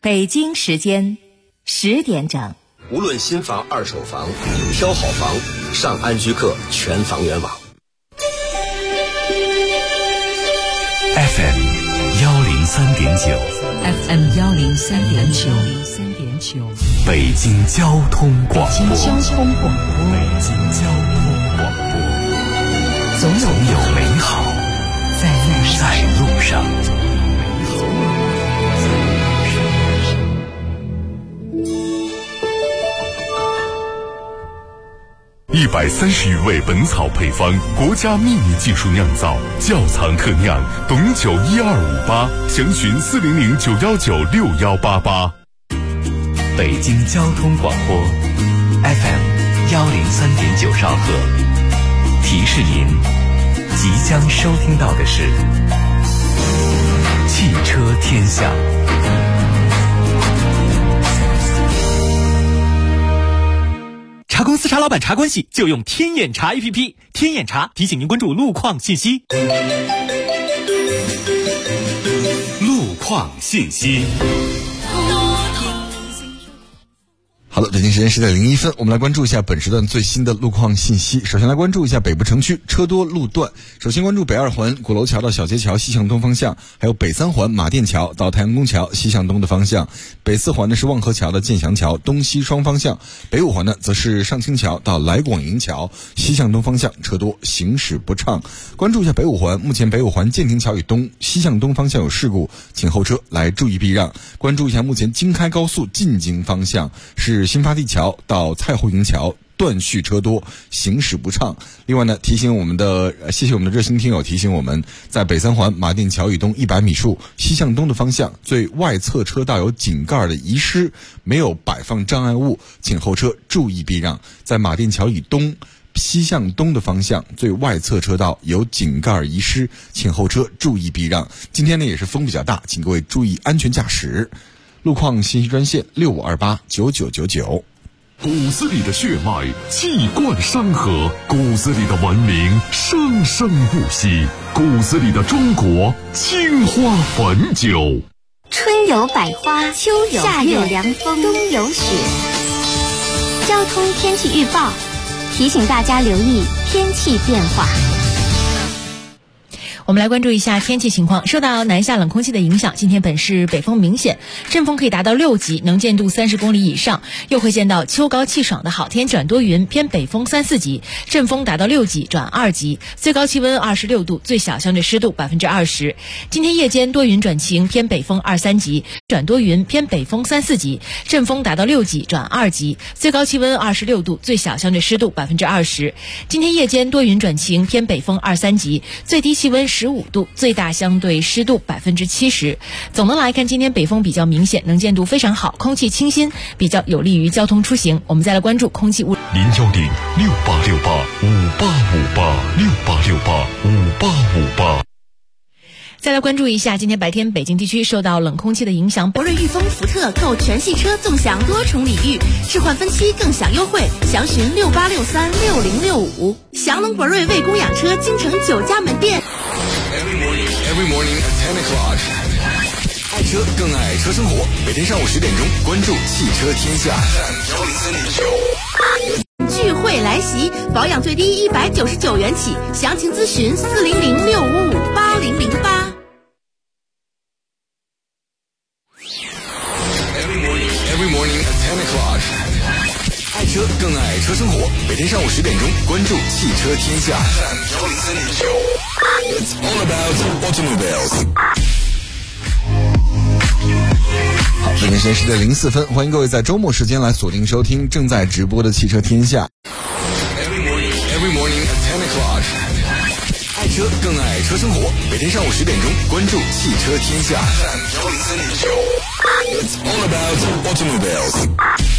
北京时间10点整。 无论新房、二手房，挑好房，上安居客全房源网。 FM 103.9 FM 103.9 北京交通广播。 北京交通广播，总有美好在路上。 130余味本草配方，国家秘密技术酿造，窖藏特酿，董酒1258，详询400-919-6188。 北京交通广播 FM 103.9兆赫，提示您即将收听到的是汽车天下。 茶公司茶老板茶关系就用天眼查 APP， 天眼查提醒您关注路况信息。 路况信息。 好的，北京时间10点01分，我们来关注一下本时段最新的路况信息。首先来关注一下北部城区车多路段，首先关注北二环鼓楼桥到小街桥西向东方向，还有北三环马甸桥到太阳宫桥西向东的方向，北四环呢是望河桥到建祥桥东西双方向，北五环呢则是上清桥到来广营桥西向东方向车多，行驶不畅。关注一下北五环，目前北五环建亭桥以东西向东方向有事故，请后车来注意避让。关注一下目前京开高速进京方向是新发地桥到蔡湖营桥断续车多，行驶不畅。另外呢，谢谢我们的热心听友提醒我们，在北三环马甸桥以东100米处西向东的方向，最外侧车道有井盖的遗失，没有摆放障碍物，请后车注意避让。在马甸桥以东西向东的方向，最外侧车道有井盖遗失，请后车注意避让。今天呢也是风比较大，请各位注意安全驾驶。路况信息专线65289999。 骨子里的血脉气贯山河，骨子里的文明生生不息，骨子里的中国青花汾酒。 春有百花，秋有夏有凉风，冬有雪。交通天气预报提醒大家留意天气变化。 我们来关注一下天气情况。受到南下冷空气的影响，今天本市北风明显，阵风可以达到6级，能见度30公里以上，又会见到秋高气爽的好天转多云，偏北风3、4级，阵风达到6级转2级，最高气温26度，最小相对湿度20%。今天夜间多云转晴，偏北风2、3级，转多云，偏北风3、4级，阵风达到6级转2级，最高气温26度，最小相对湿度20%。今天夜间多云转晴，偏北风2、3级，最低气温15度，最大相对湿度70%。总的来看，今天北风比较明显，能见度非常好，空气清新，比较有利于交通出行。我们再来关注空气污染。 0106868586858 再来关注一下，今天白天北京地区受到冷空气的影响， 博瑞裕丰福特购全系车纵享多重礼遇，置换分期更享优惠，详询68636065。祥龙博瑞为供养车京城9家门店。 Every morning at 10 o'clock， 爱车更爱车生活，每天上午10点钟关注汽车天下。 聚会来袭，保养最低199元起，详情咨询40065580008。 Every morning at 10 o'clock， 爱车更爱车生活，每天上午10点钟关注汽车天下。It's all about automobiles。好，北京时间10点04分，欢迎各位在周末时间来锁定收听正在直播的汽车天下。Every morning at 10 o'clock， 爱车更爱车生活，每天上午10点钟关注汽车天下。It's all about automobiles。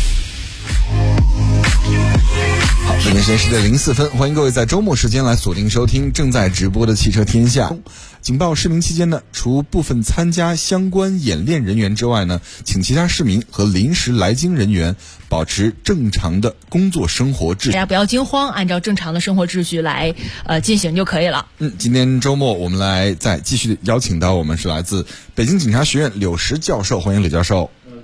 好，北京时间10点04分，欢迎各位在周末时间来锁定收听正在直播的汽车天下。警报市民期间呢，除部分参加相关演练人员之外呢，请其他市民和临时来京人员保持正常的工作生活秩序， 大家不要惊慌，按照正常的生活秩序来进行就可以了。 今天周末我们来再继续邀请到我们是来自北京警察学院柳石教授，欢迎柳教授。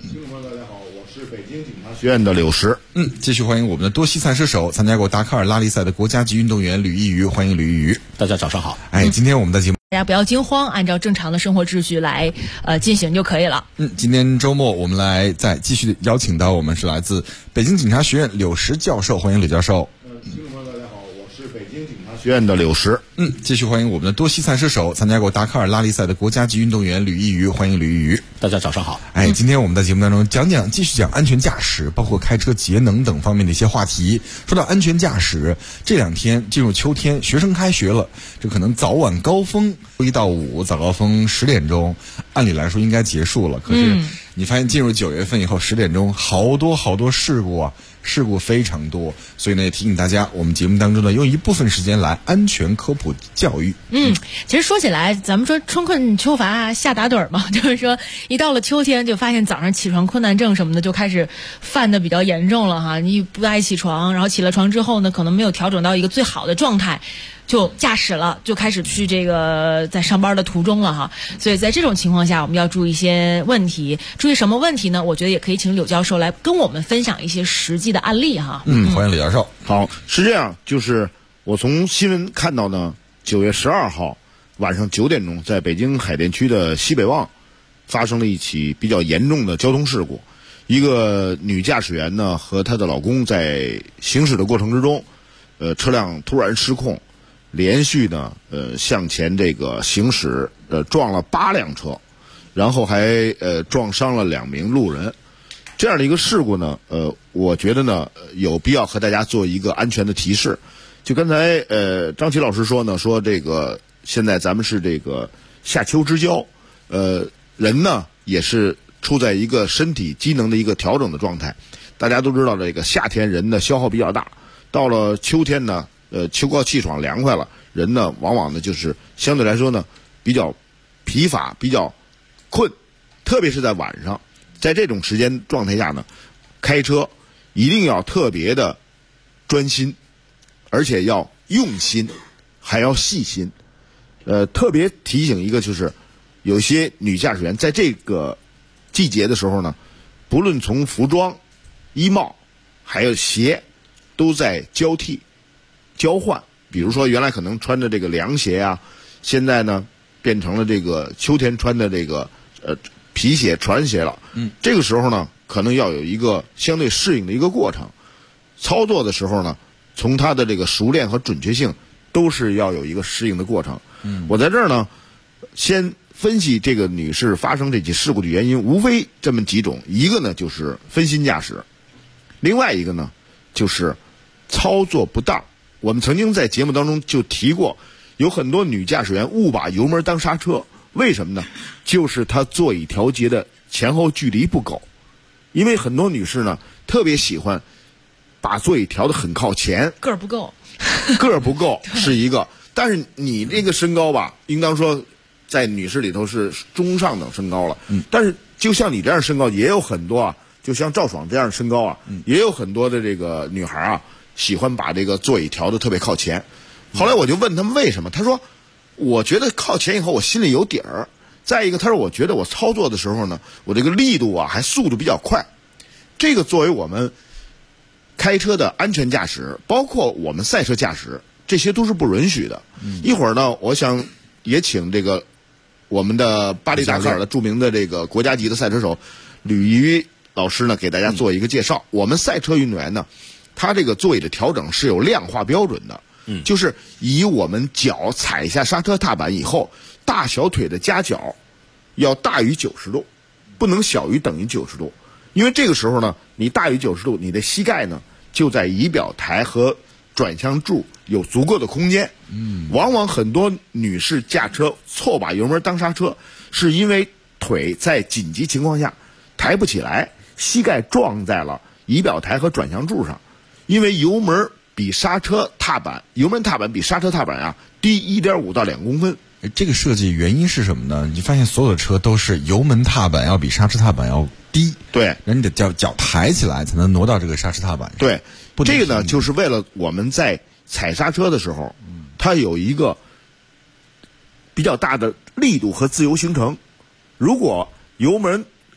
听众朋友大家好，我是北京警察学院的柳石。 继续欢迎我们的多西赛车手，参加过达喀尔拉力赛的国家级运动员吕一瑜，欢迎吕一瑜。 大家早上好。 今天我们的节目大家不要惊慌，按照正常的生活秩序来进行就可以了。 今天周末我们来再继续邀请到我们是来自北京警察学院柳石教授，欢迎柳教授。 听众朋友大家好，我是北京警察学院的柳石。 继续欢迎我们的多西赛车手，参加过达喀尔拉力赛的国家级运动员吕一瑜，欢迎吕一瑜。 大家早上好。 今天我们在节目当中继续讲安全驾驶，包括开车节能等方面的一些话题。说到安全驾驶，这2天进入秋天，学生开学了，这可能早晚高峰1到5，早高峰10点钟，按理来说应该结束了。可是你发现进入9月份以后，10点钟好多事故啊，事故非常多。所以呢，也提醒大家，我们节目当中呢用一部分时间来安全科普教育。 其实说起来，咱们说春困秋乏夏打盹嘛，就是说一到了秋天，就发现早上起床困难症什么的就开始犯的比较严重了哈。你不爱起床，然后起了床之后呢，可能没有调整到一个最好的状态，就驾驶了，就开始去这个在上班的途中了哈。所以在这种情况下，我们要注意一些问题。注意什么问题呢？我觉得也可以请柳教授来跟我们分享一些实际的案例哈。 欢迎柳教授。 好，是这样，就是我从新闻看到呢，9月12号晚上9点钟，在北京海淀区的西北旺发生了一起比较严重的交通事故。一个女驾驶员呢和她的老公在行驶的过程之中，车辆突然失控，连续呢向前这个行驶，撞了8辆车，然后还撞伤了2名路人。这样的一个事故呢，我觉得呢有必要和大家做一个安全的提示。就刚才张琪老师说呢，说这个现在咱们是这个夏秋之交，人呢也是处在一个身体机能的一个调整的状态。大家都知道，这个夏天人的消耗比较大，到了秋天呢，秋高气爽凉快了，人呢往往呢就是相对来说呢比较疲乏，比较困，特别是在晚上。在这种时间状态下呢，开车一定要特别的专心，而且要用心，还要细心。特别提醒一个，就是有些女驾驶员在这个季节的时候呢，不论从服装、衣帽还有鞋都在交替交换。比如说原来可能穿着这个凉鞋啊，现在呢变成了这个秋天穿的这个皮鞋、船鞋了。这个时候呢可能要有一个相对适应的一个过程。操作的时候呢，从它的这个熟练和准确性都是要有一个适应的过程。我在这儿呢先分析这个女士发生这起事故的原因，无非这么几种。一个呢就是分心驾驶，另外一个呢就是操作不当。我们曾经在节目当中就提过，有很多女驾驶员误把油门当刹车。为什么呢？就是她座椅调节的前后距离不够。因为很多女士呢特别喜欢把座椅调得很靠前， 个儿不够是一个。但是你这个身高吧，应当说在女士里头是中上等身高了。但是就像你这样身高也有很多啊，就像赵爽这样身高啊，也有很多的这个女孩啊喜欢把这个座椅调得特别靠前。后来我就问他们为什么，他说我觉得靠前以后我心里有底儿，再一个他说我觉得我操作的时候呢，我这个力度啊还速度比较快。这个作为我们开车的安全驾驶，包括我们赛车驾驶，这些都是不允许的。一会儿呢我想也请这个我们的巴黎达喀尔的著名的这个国家级的赛车手吕一瑜老师呢给大家做一个介绍。我们赛车运动员呢，他这个座椅的调整是有量化标准的。就是以我们脚踩下刹车踏板以后，大小腿的夹角要大于90度，不能小于等于90度。因为这个时候呢，你大于90度，你的膝盖呢就在仪表台和转向柱有足够的空间。往往很多女士驾车错把油门当刹车，是因为腿在紧急情况下抬不起来，膝盖撞在了仪表台和转向柱上。因为油门比刹车踏板比刹车踏板啊低1.5到2公分。 这个设计原因是什么呢？你发现所有的车都是油门踏板要比刹车踏板要低， 对， 然后你得脚抬起来才能挪到这个刹车踏板上。 对，这个呢就是为了我们在踩刹车的时候，它有一个比较大的力度和自由行程。如果油门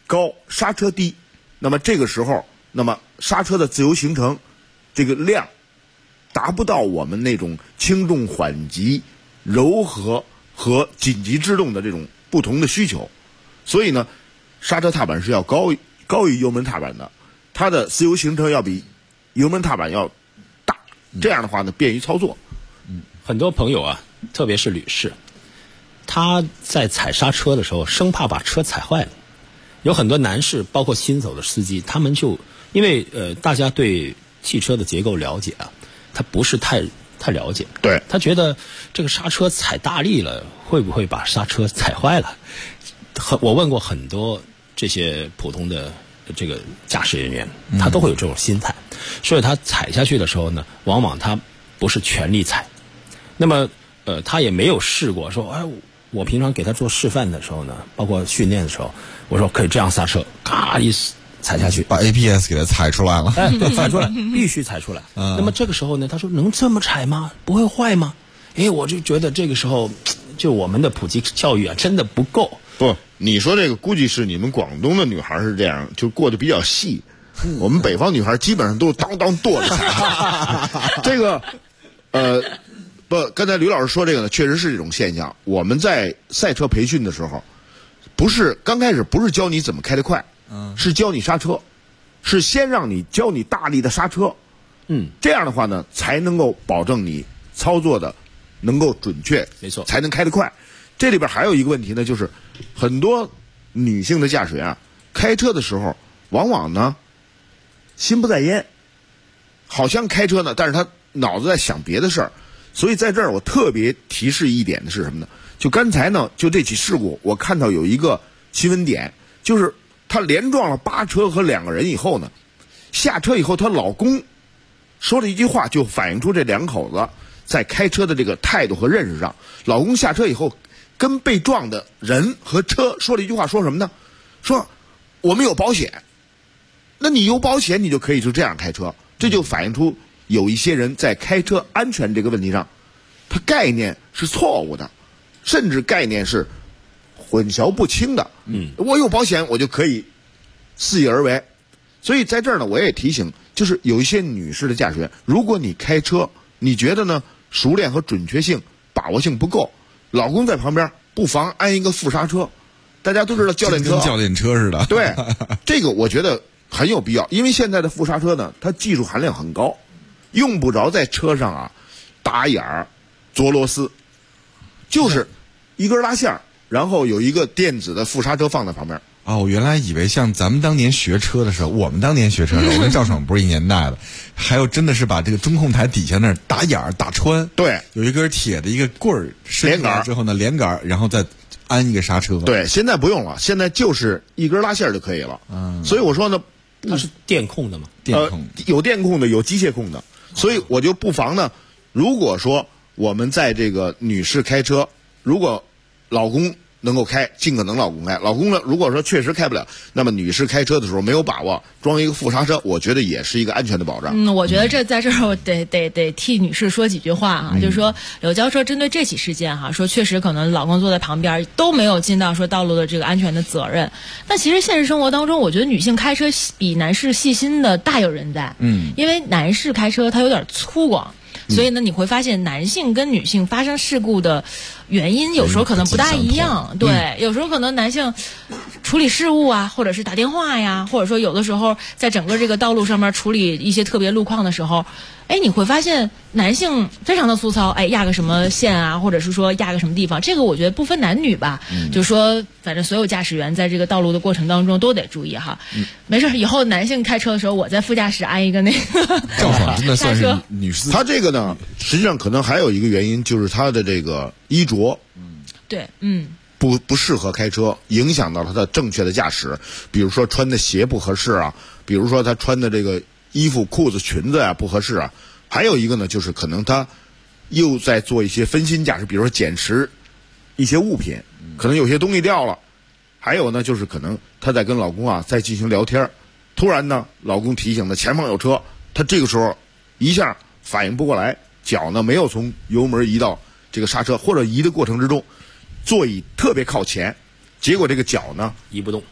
高，刹车低，那么这个时候，那么刹车的自由行程这个量达不到我们那种轻重缓急、柔和和紧急制动的这种不同的需求，所以呢，刹车踏板是要高于油门踏板的，它的自由行程要比油门踏板要大，这样的话呢，便于操作。 很多朋友啊，特别是女士，她在踩刹车的时候，生怕把车踩坏了。有很多男士，包括新手的司机，他们就因为大家对汽车的结构了解啊，他不是太了解， 对， 他觉得这个刹车踩大力了，会不会把刹车踩坏了？我问过很多这些普通的这个驾驶人员，他都会有这种心态，所以他踩下去的时候呢，往往他不是全力踩。那么他也没有试过说，哎，我平常给他做示范的时候呢，包括训练的时候，我说可以这样刹车，咔一踩下去， 把 APS 给它踩出来了。 哎，对，踩出来，必须踩出来。那么这个时候呢，他说能这么踩吗？不会坏吗？哎，我就觉得这个时候，就我们的普及教育啊，真的不够。 不，你说这个估计是你们广东的女孩是这样，就过得比较细。我们北方女孩基本上都当跺着踩。这个，不，刚才吕老师说这个呢，确实是这种现象。我们在赛车培训的时候，刚开始不是教你怎么开得快，是教你刹车，是先让你教你大力的刹车，这样的话呢，才能够保证你操作的能够准确， 没错， 才能开得快。这里边还有一个问题呢，就是很多女性的驾驶员啊，开车的时候往往呢心不在焉，好像开车呢，但是她脑子在想别的事儿。所以在这儿我特别提示一点的是什么呢？就刚才呢，就这起事故，我看到有一个新闻点，就是她连撞了8车和2个人以后呢，下车以后她老公说了一句话，就反映出这两口子在开车的这个态度和认识上。老公下车以后跟被撞的人和车说了一句话，说什么呢？说我们有保险。那你有保险，你就可以就这样开车。这就反映出有一些人在开车安全这个问题上，他概念是错误的，甚至概念是混淆不清的。我有保险，我就可以肆意而为。所以在这儿呢，我也提醒，就是有一些女士的驾驶员，如果你开车，你觉得呢熟练和准确性、把握性不够，老公在旁边不妨安一个副刹车。大家都知道教练车跟教练车似的。 对，这个我觉得很有必要，因为现在的副刹车呢，它技术含量很高，用不着在车上啊打眼儿、着螺丝，就是一根拉线，然后有一个电子的副刹车放在旁边。 哦，我原来以为像咱们当年学车的时候，我们当年学车的时候，我跟赵爽不是一年代的，还有真的是把这个中控台底下那儿打眼儿打穿， 对， 有一根铁的一个棍儿伸出来之后呢，连杆，然后再安一个刹车。 对，现在不用了，现在就是一根拉线就可以了。所以我说呢， 它是电控的吗？ 电控有电控的，有机械控的，所以我就不妨呢，如果说我们在这个女士开车，如果老公能够开，尽可能老公开。老公呢，如果说确实开不了，那么女士开车的时候没有把握，装一个副刹车，我觉得也是一个安全的保障。 我觉得在这儿我得替女士说几句话啊，就是说柳教授针对这起事件哈，说确实可能老公坐在旁边都没有尽到说道路的这个安全的责任。那其实现实生活当中，我觉得女性开车比男士细心的大有人在。因为男士开车他有点粗犷。所以呢，你会发现男性跟女性发生事故的原因有时候可能不大一样。对，有时候可能男性处理事务啊，或者是打电话呀，或者说有的时候在整个这个道路上面处理一些特别路况的时候，你会发现男性非常的粗糙，压个什么线啊，或者是说压个什么地方，这个我觉得不分男女吧，就是说反正所有驾驶员在这个道路的过程当中都得注意哈。没事，以后男性开车的时候，我在副驾驶安一个那个赵爽真的算是女士。 他这个呢，实际上可能还有一个原因，就是他的这个衣着， 对， 不适合开车，影响到他的正确的驾驶。比如说穿的鞋不合适啊，比如说他穿的这个衣服、裤子、裙子啊不合适啊。还有一个呢，就是可能他又在做一些分心驾驶，比如说捡拾一些物品，可能有些东西掉了。还有呢，就是可能他在跟老公啊在进行聊天，突然呢，老公提醒他前方有车，他这个时候一下反应不过来，脚呢没有从油门移到这个刹车，或者移的过程之中，座椅特别靠前，结果这个脚呢移不动，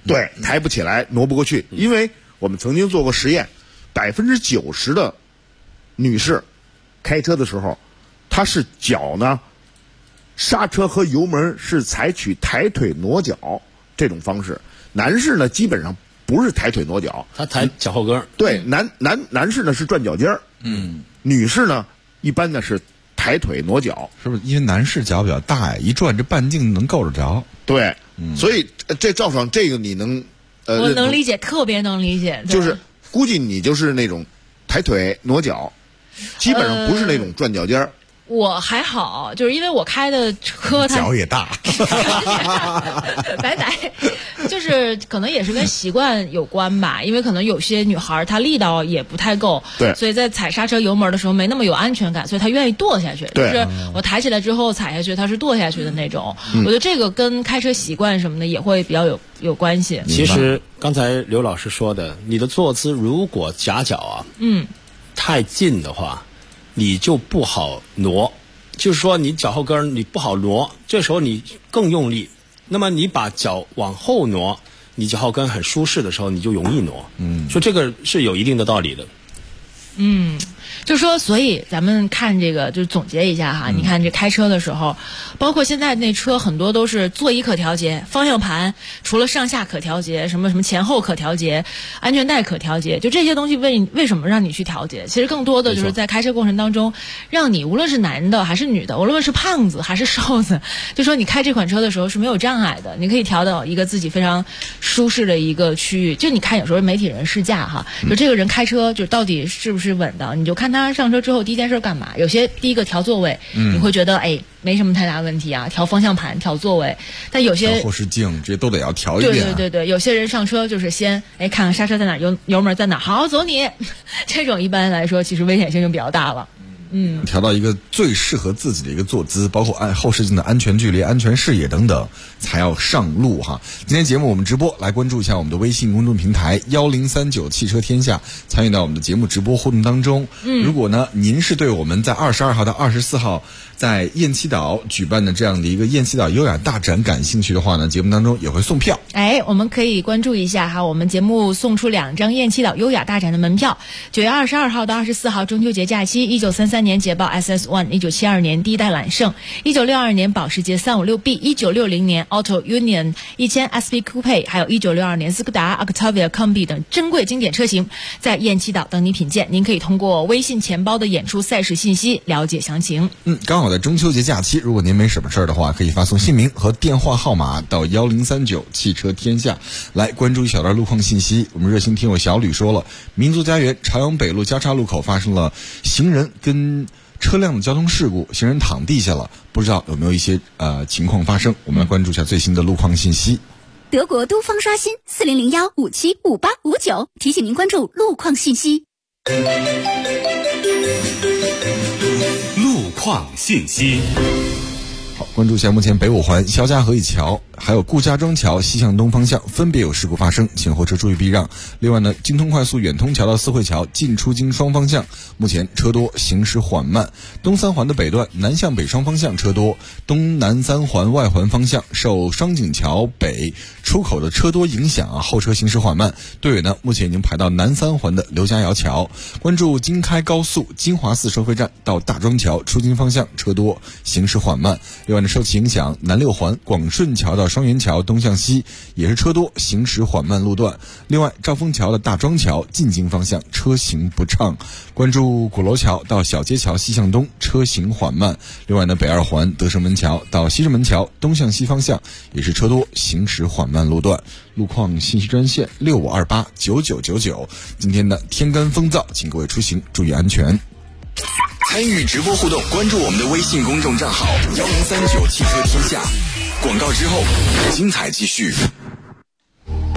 对，抬不起来，挪不过去。因为我们曾经做过实验，90%的女士开车的时候，她是脚呢，刹车和油门是采取抬腿挪脚这种方式，男士呢基本上不是抬腿挪脚， 他抬脚后跟。 对，男士呢是转脚尖儿，女士呢一般呢是抬腿挪脚， 是不是？因为男士脚比较大呀，一转这半径能够得着。 对，所以这赵爽这个你能我能理解，特别能理解。 就是估计你就是那种抬腿挪脚，基本上不是那种转脚尖儿。 我还好，就是因为我开的车它脚也大， 白，就是可能也是跟习惯有关吧，因为可能有些女孩她力道也不太够， 对， 所以在踩刹车油门的时候没那么有安全感，所以她愿意跺下去，就是我抬起来之后踩下去，她是跺下去的那种。我觉得这个跟开车习惯什么的也会比较有关系。 其实刚才刘老师说的，你的坐姿如果夹脚太近的话，你就不好挪，就是说你脚后跟你不好挪，这时候你更用力，那么你把脚往后挪，你脚后跟很舒适的时候，你就容易挪。说这个是有一定的道理的。 就是说，所以咱们看这个，就是总结一下哈。你看这开车的时候，包括现在那车很多都是座椅可调节，方向盘除了上下可调节，什么前后可调节，安全带可调节，就这些东西为什么让你去调节？其实更多的就是在开车过程当中，让你无论是男的还是女的，无论是胖子还是瘦子，就说你开这款车的时候是没有障碍的，你可以调到一个自己非常舒适的一个区域。就你看有时候媒体人试驾哈，就这个人开车就到底是不是稳当，你就看他上车之后第一件事干嘛。有些第一个调座位，你会觉得没什么太大问题啊，调方向盘调座位。但有些调后视镜这些都得要调一遍。 对，有些人上车就是先看看刹车在哪，油门在哪，好走你。这种一般来说其实危险性就比较大了。 调到一个最适合自己的一个坐姿，包括后视镜的安全距离、安全视野等等，才要上路哈。今天节目我们直播，来关注一下我们的微信公众平台1039汽车天下，参与到我们的节目直播互动当中。如果呢您是对我们在22号到24号在雁栖岛举办的这样的一个雁栖岛优雅大展感兴趣的话呢，节目当中也会送票。 我们可以关注一下哈，我们节目送出2张雁栖岛优雅大展的门票。9月22号到24号中秋节假期，1933年捷豹 SS1，1972年第一代揽胜，1962年保时捷 356B，1960年 Auto Union 1000 SP Coupe， 还有1962年斯柯达 Octavia Combi 等珍贵经典车型，在雁栖岛等你品鉴。您可以通过微信钱包的演出赛事信息了解详情。 刚好在中秋节假期，如果您没什么事儿的话，可以发送姓名和电话号码到1039汽车天下来关注一小段路况信息。我们热心听友小吕说了，民族家园朝阳北路交叉路口发生了行人跟车辆的交通事故，行人躺地下了，不知道有没有一些情况发生？我们来关注一下最新的路况信息。 德国都方刷新4001575859，提醒您关注路况信息。 路况信息。 好，关注一下目前北五环肖家河一桥还有顾家庄桥西向东方向分别有事故发生，请后车注意避让。另外呢，京通快速远通桥到四惠桥进出京双方向目前车多，行驶缓慢。东三环的北段南向北双方向车多，东南三环外环方向受双井桥北出口的车多影响后车行驶缓慢。队尾呢目前已经排到南三环的刘家窑桥。关注京开高速金华寺收费站到大庄桥出京方向车多，行驶缓慢。另外呢，受其影响，南六环广顺桥到双元桥东向西也是车多，行驶缓慢路段。另外，兆丰桥的大庄桥进京方向车行不畅。关注鼓楼桥到小街桥西向东车行缓慢。另外呢，北二环德胜门桥到西直门桥东向西方向也是车多，行驶缓慢路段。路况信息专线65289999。今天的天干风燥，请各位出行注意安全。 参与直播互动，关注我们的微信公众账号1039汽车天下。广告之后，精彩继续。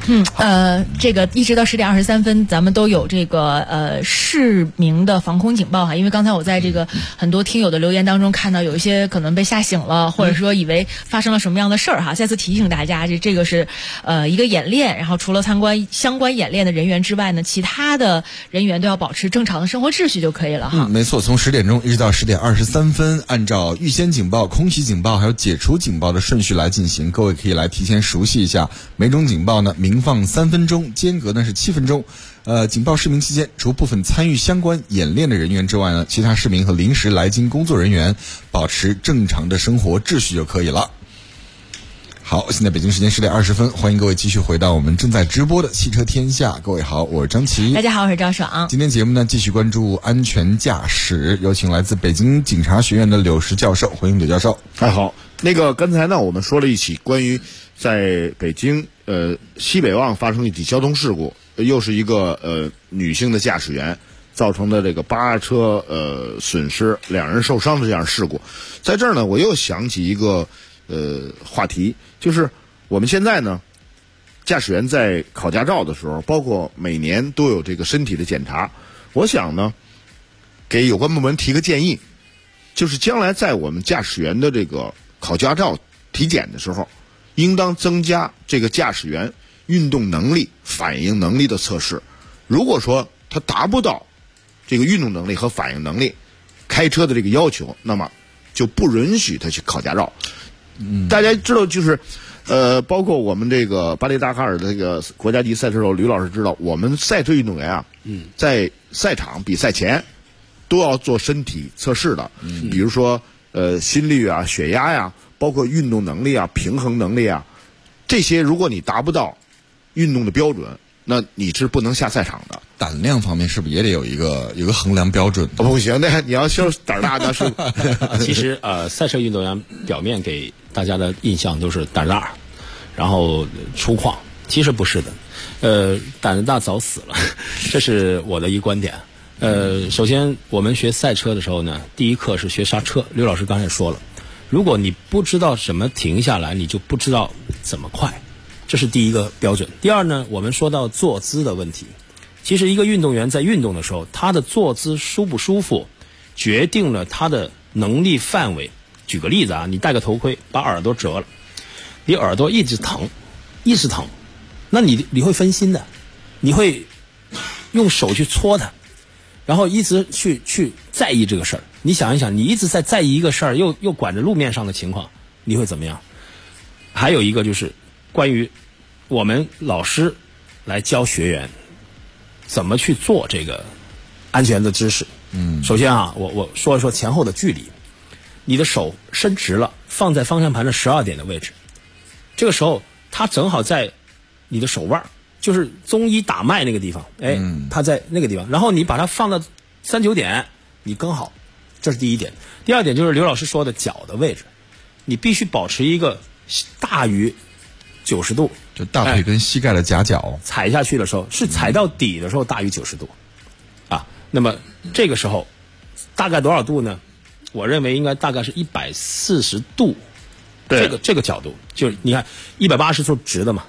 这个一直到10点23分，咱们都有这个市民的防空警报哈。因为刚才我在这个很多听友的留言当中看到，有一些可能被吓醒了，或者说以为发生了什么样的事儿哈。再次提醒大家，这个是一个演练，然后除了参观相关演练的人员之外呢，其他的人员都要保持正常的生活秩序就可以了哈。 没错，从10点钟一直到10点23分，按照预先警报、空袭警报还有解除警报的顺序来进行。各位可以来提前熟悉一下，每种警报呢鸣放3分钟，间隔呢是7分钟。警报释鸣期间，除部分参与相关演练的人员之外呢，其他市民和临时来京工作人员保持正常的生活秩序就可以了。好，现在北京时间10点20分，欢迎各位继续回到我们正在直播的汽车天下。各位好，我是张琪。 大家好，我是赵爽。 今天节目呢，继续关注安全驾驶，有请来自北京警察学院的柳石教授，欢迎柳教授。 好，刚才呢，我们说了一起关于在北京西北旺发生一起交通事故，又是一个女性的驾驶员造成的这个8车损失，2人受伤的这样事故。在这儿呢，我又想起一个话题，就是我们现在呢，驾驶员在考驾照的时候，包括每年都有这个身体的检查。我想呢，给有关部门提个建议，就是将来在我们驾驶员的这个考驾照体检的时候，应当增加这个驾驶员运动能力、反应能力的测试。如果说他达不到这个运动能力和反应能力开车的这个要求，那么就不允许他去考驾照。大家知道，就是包括我们这个巴黎达喀尔的这个国家级赛车手吕老师知道，我们赛车运动员啊，在赛场比赛前都要做身体测试的，比如说心率啊、血压呀，包括运动能力啊、平衡能力啊，这些如果你达不到运动的标准，那你是不能下赛场的。 胆量方面是不是也得有一个衡量标准？ 不行，那你要说胆大那是。 其实赛车运动员表面给大家的印象都是胆大，然后粗犷，其实不是的。胆子大早死了，这是我的一个观点。首先我们学赛车的时候呢，第一课是学刹车。刘老师刚才说了，如果你不知道怎么停下来，你就不知道怎么快，这是第一个标准。第二呢，我们说到坐姿的问题。其实一个运动员在运动的时候，他的坐姿舒不舒服，决定了他的能力范围。举个例子啊，你戴个头盔，把耳朵折了，你耳朵一直疼，那你会分心的，你会用手去搓它，然后一直去在意这个事儿。你想一想，你一直在意一个事儿，又管着路面上的情况，你会怎么样？还有一个就是关于我们老师来教学员怎么去做这个安全的知识。首先啊，我说一说前后的距离。你的手伸直了，放在方向盘的12点的位置，这个时候它正好在你的手腕，就是中医打脉那个地方，它在那个地方。然后你把它放到39点，你更好，这是第一点。第二点就是刘老师说的脚的位置，你必须保持一个大于90度， 就大腿跟膝盖的夹角， 踩下去的时候是踩到底的时候大于90度，那么这个时候大概多少度呢？我认为应该大概是140度，这个角度，就是你看180度直的嘛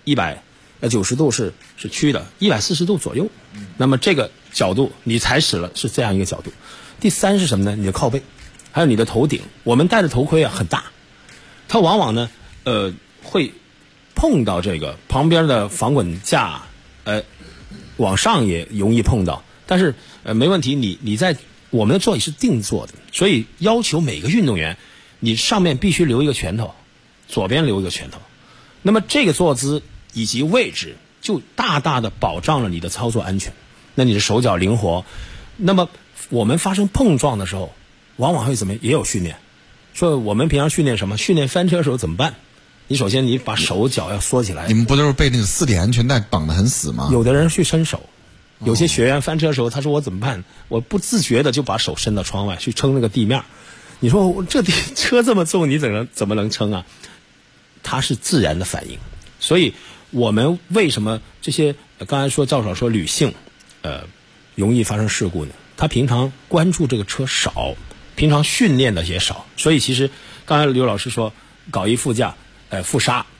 ，190度是曲的，140度左右。那么这个角度你踩死了是这样一个角度。第三是什么呢？你的靠背，还有你的头顶。我们戴的头盔啊很大，它往往呢会碰到这个旁边的防滚架，往上也容易碰到，但是没问题，你在我们的座椅是定做的，所以要求每个运动员，你上面必须留一个拳头，左边留一个拳头。那么这个坐姿以及位置就大大的保障了你的操作安全。那你的手脚灵活，那么我们发生碰撞的时候，往往会怎么也有训练。说我们平常训练什么？训练翻车的时候怎么办？你首先你把手脚要缩起来。 你们不都是被那个4点安全带绑得很死吗？ 有的人去伸手。有些学员翻车的时候，他说我怎么办？我不自觉的就把手伸到窗外去撑那个地面。你说这车这么重，你怎么能撑啊？它是自然的反应。所以我们为什么这些刚才说赵少说女性容易发生事故呢？他平常关注这个车少，平常训练的也少。所以其实刚才刘老师说搞一副驾副刹，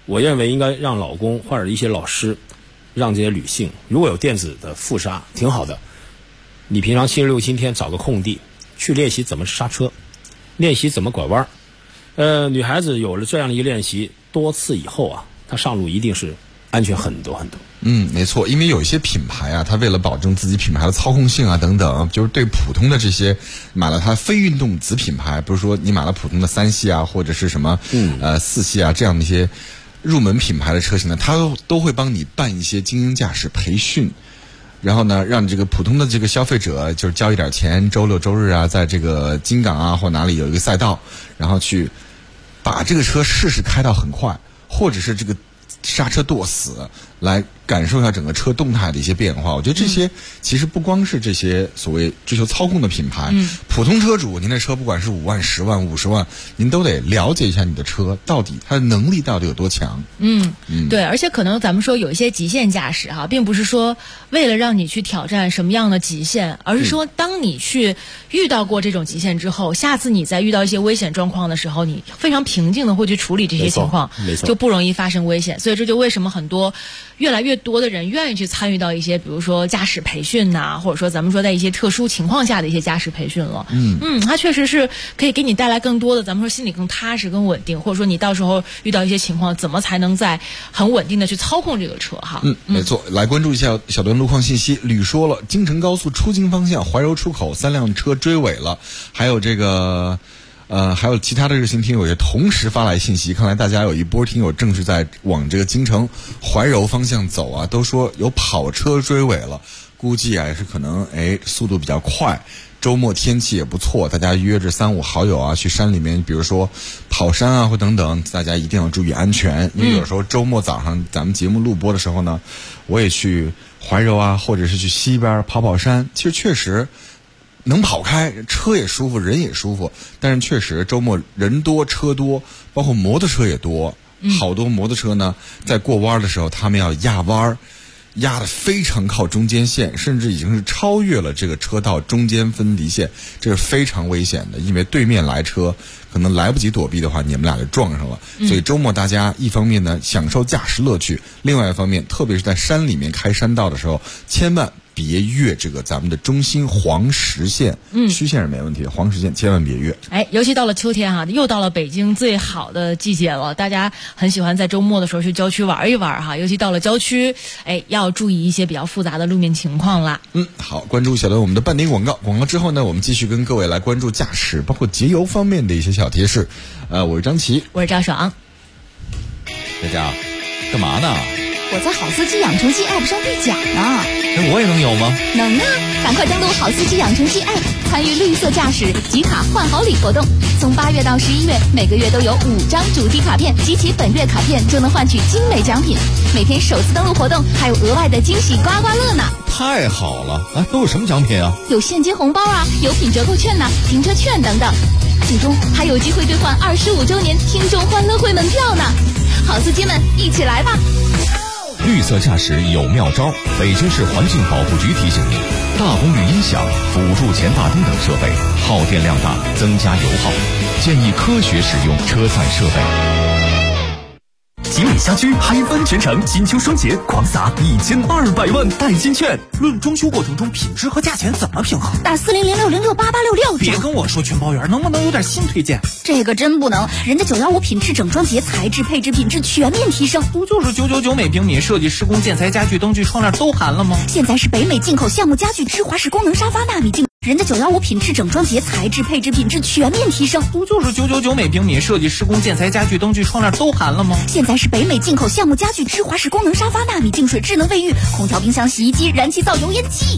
我认为应该让老公或者一些老师，让这些女性如果有电子的副刹，挺好的。你平常星期六、星期天找个空地去练习怎么刹车，练习怎么拐弯。女孩子有了这样的一个练习，多次以后啊，她上路一定是安全很多很多。 没错，因为有一些品牌啊，它为了保证自己品牌的操控性啊等等，就是对普通的这些买了它非运动子品牌，比如说你买了普通的3系啊，或者是什么4系啊这样的一些入门品牌的车型呢，它都会帮你办一些精英驾驶培训。然后呢，让这个普通的这个消费者就是交一点钱，周六周日啊，在这个金港啊或哪里有一个赛道，然后去把这个车试试开到很快，或者是这个刹车剁死，来感受一下整个车动态的一些变化。我觉得这些其实不光是这些所谓追求操控的品牌，普通车主，您的车不管是5万、10万、50万，您都得了解一下你的车到底它的能力到底有多强。 对，而且可能咱们说有一些极限驾驶哈，并不是说为了让你去挑战什么样的极限，而是说当你去遇到过这种极限之后，下次你在遇到一些危险状况的时候，你非常平静的会去处理这些情况，就不容易发生危险。所以这就为什么很多越来越多的人愿意去参与到一些比如说驾驶培训呐，或者说咱们说在一些特殊情况下的一些驾驶培训了。它确实是可以给你带来更多的咱们说心里更踏实更稳定，或者说你到时候遇到一些情况怎么才能在很稳定的去操控这个车哈。 没错，来关注一下小段路况信息。吕说了，京承高速出京方向怀柔出口3辆车追尾了，还有这个还有其他的热心听友也同时发来信息，看来大家有一波听友正是在往这个京承怀柔方向走啊，都说有跑车追尾了，估计啊是可能速度比较快，周末天气也不错，大家约着3、5好友啊去山里面，比如说跑山啊或等等，大家一定要注意安全。因为有时候周末早上咱们节目录播的时候呢，我也去怀柔啊，或者是去西边跑山，其实确实能跑开，车也舒服，人也舒服，但是确实周末人多车多，包括摩托车也多，好多摩托车呢在过弯的时候他们要压弯，压得非常靠中间线，甚至已经是超越了这个车道中间分离线，这是非常危险的，因为对面来车可能来不及躲避的话，你们俩就撞上了。所以周末大家一方面呢享受驾驶乐趣，另外一方面特别是在山里面开山道的时候，千万别越这个咱们的中心黄实线，虚线是没问题的，黄实线千万别越。 尤其到了秋天哈，又到了北京最好的季节了，大家很喜欢在周末的时候去郊区玩一玩哈，尤其到了郊区，要注意一些比较复杂的路面情况啦。 好，关注小段我们的半点广告，广告之后呢，我们继续跟各位来关注驾驶包括节油方面的一些小贴士。我是张琪， 我是赵爽。 佳佳，干嘛呢？ 我在好司机养成记 App 上兑奖呢。 我也能有吗？ 能啊！赶快登录好司机养成记 App， 参与绿色驾驶集卡换好礼活动。从8月到11月，每个月都有5张主题卡片，集齐本月卡片就能换取精美奖品。每天首次登录活动还有额外的惊喜刮刮乐呢！ 太好了！都有什么奖品啊？ 有现金红包啊，有品折扣券呐，停车券等等。最终还有机会兑换25周年听众欢乐会门票呢！好司机们，一起来吧！ 绿色驾驶有妙招，北京市环境保护局提醒您：大功率音响、辅助前大灯等设备耗电量大，增加油耗，建议科学使用车载设备。 吉美家居嗨翻全城，金秋双节狂撒1200万代金券。论装修过程中品质和价钱怎么平衡？ 打4006068866。 别跟我说全包圆，能不能有点新推荐？ 这个真不能，人家915品质整装节材质配置品质全面提升。 不就是999每平米，设计施工建材家具灯具窗帘都含了吗？ 现在是北美进口橡木家具芝华士功能沙发纳米进。人家915品质整装节材质配置品质全面提升。 不就是999每平米，设计施工建材家具灯具窗帘都含了吗？ 现在是北美进口橡木家具芝华士功能沙发纳米净水智能卫浴空调冰箱洗衣机燃气灶油烟机。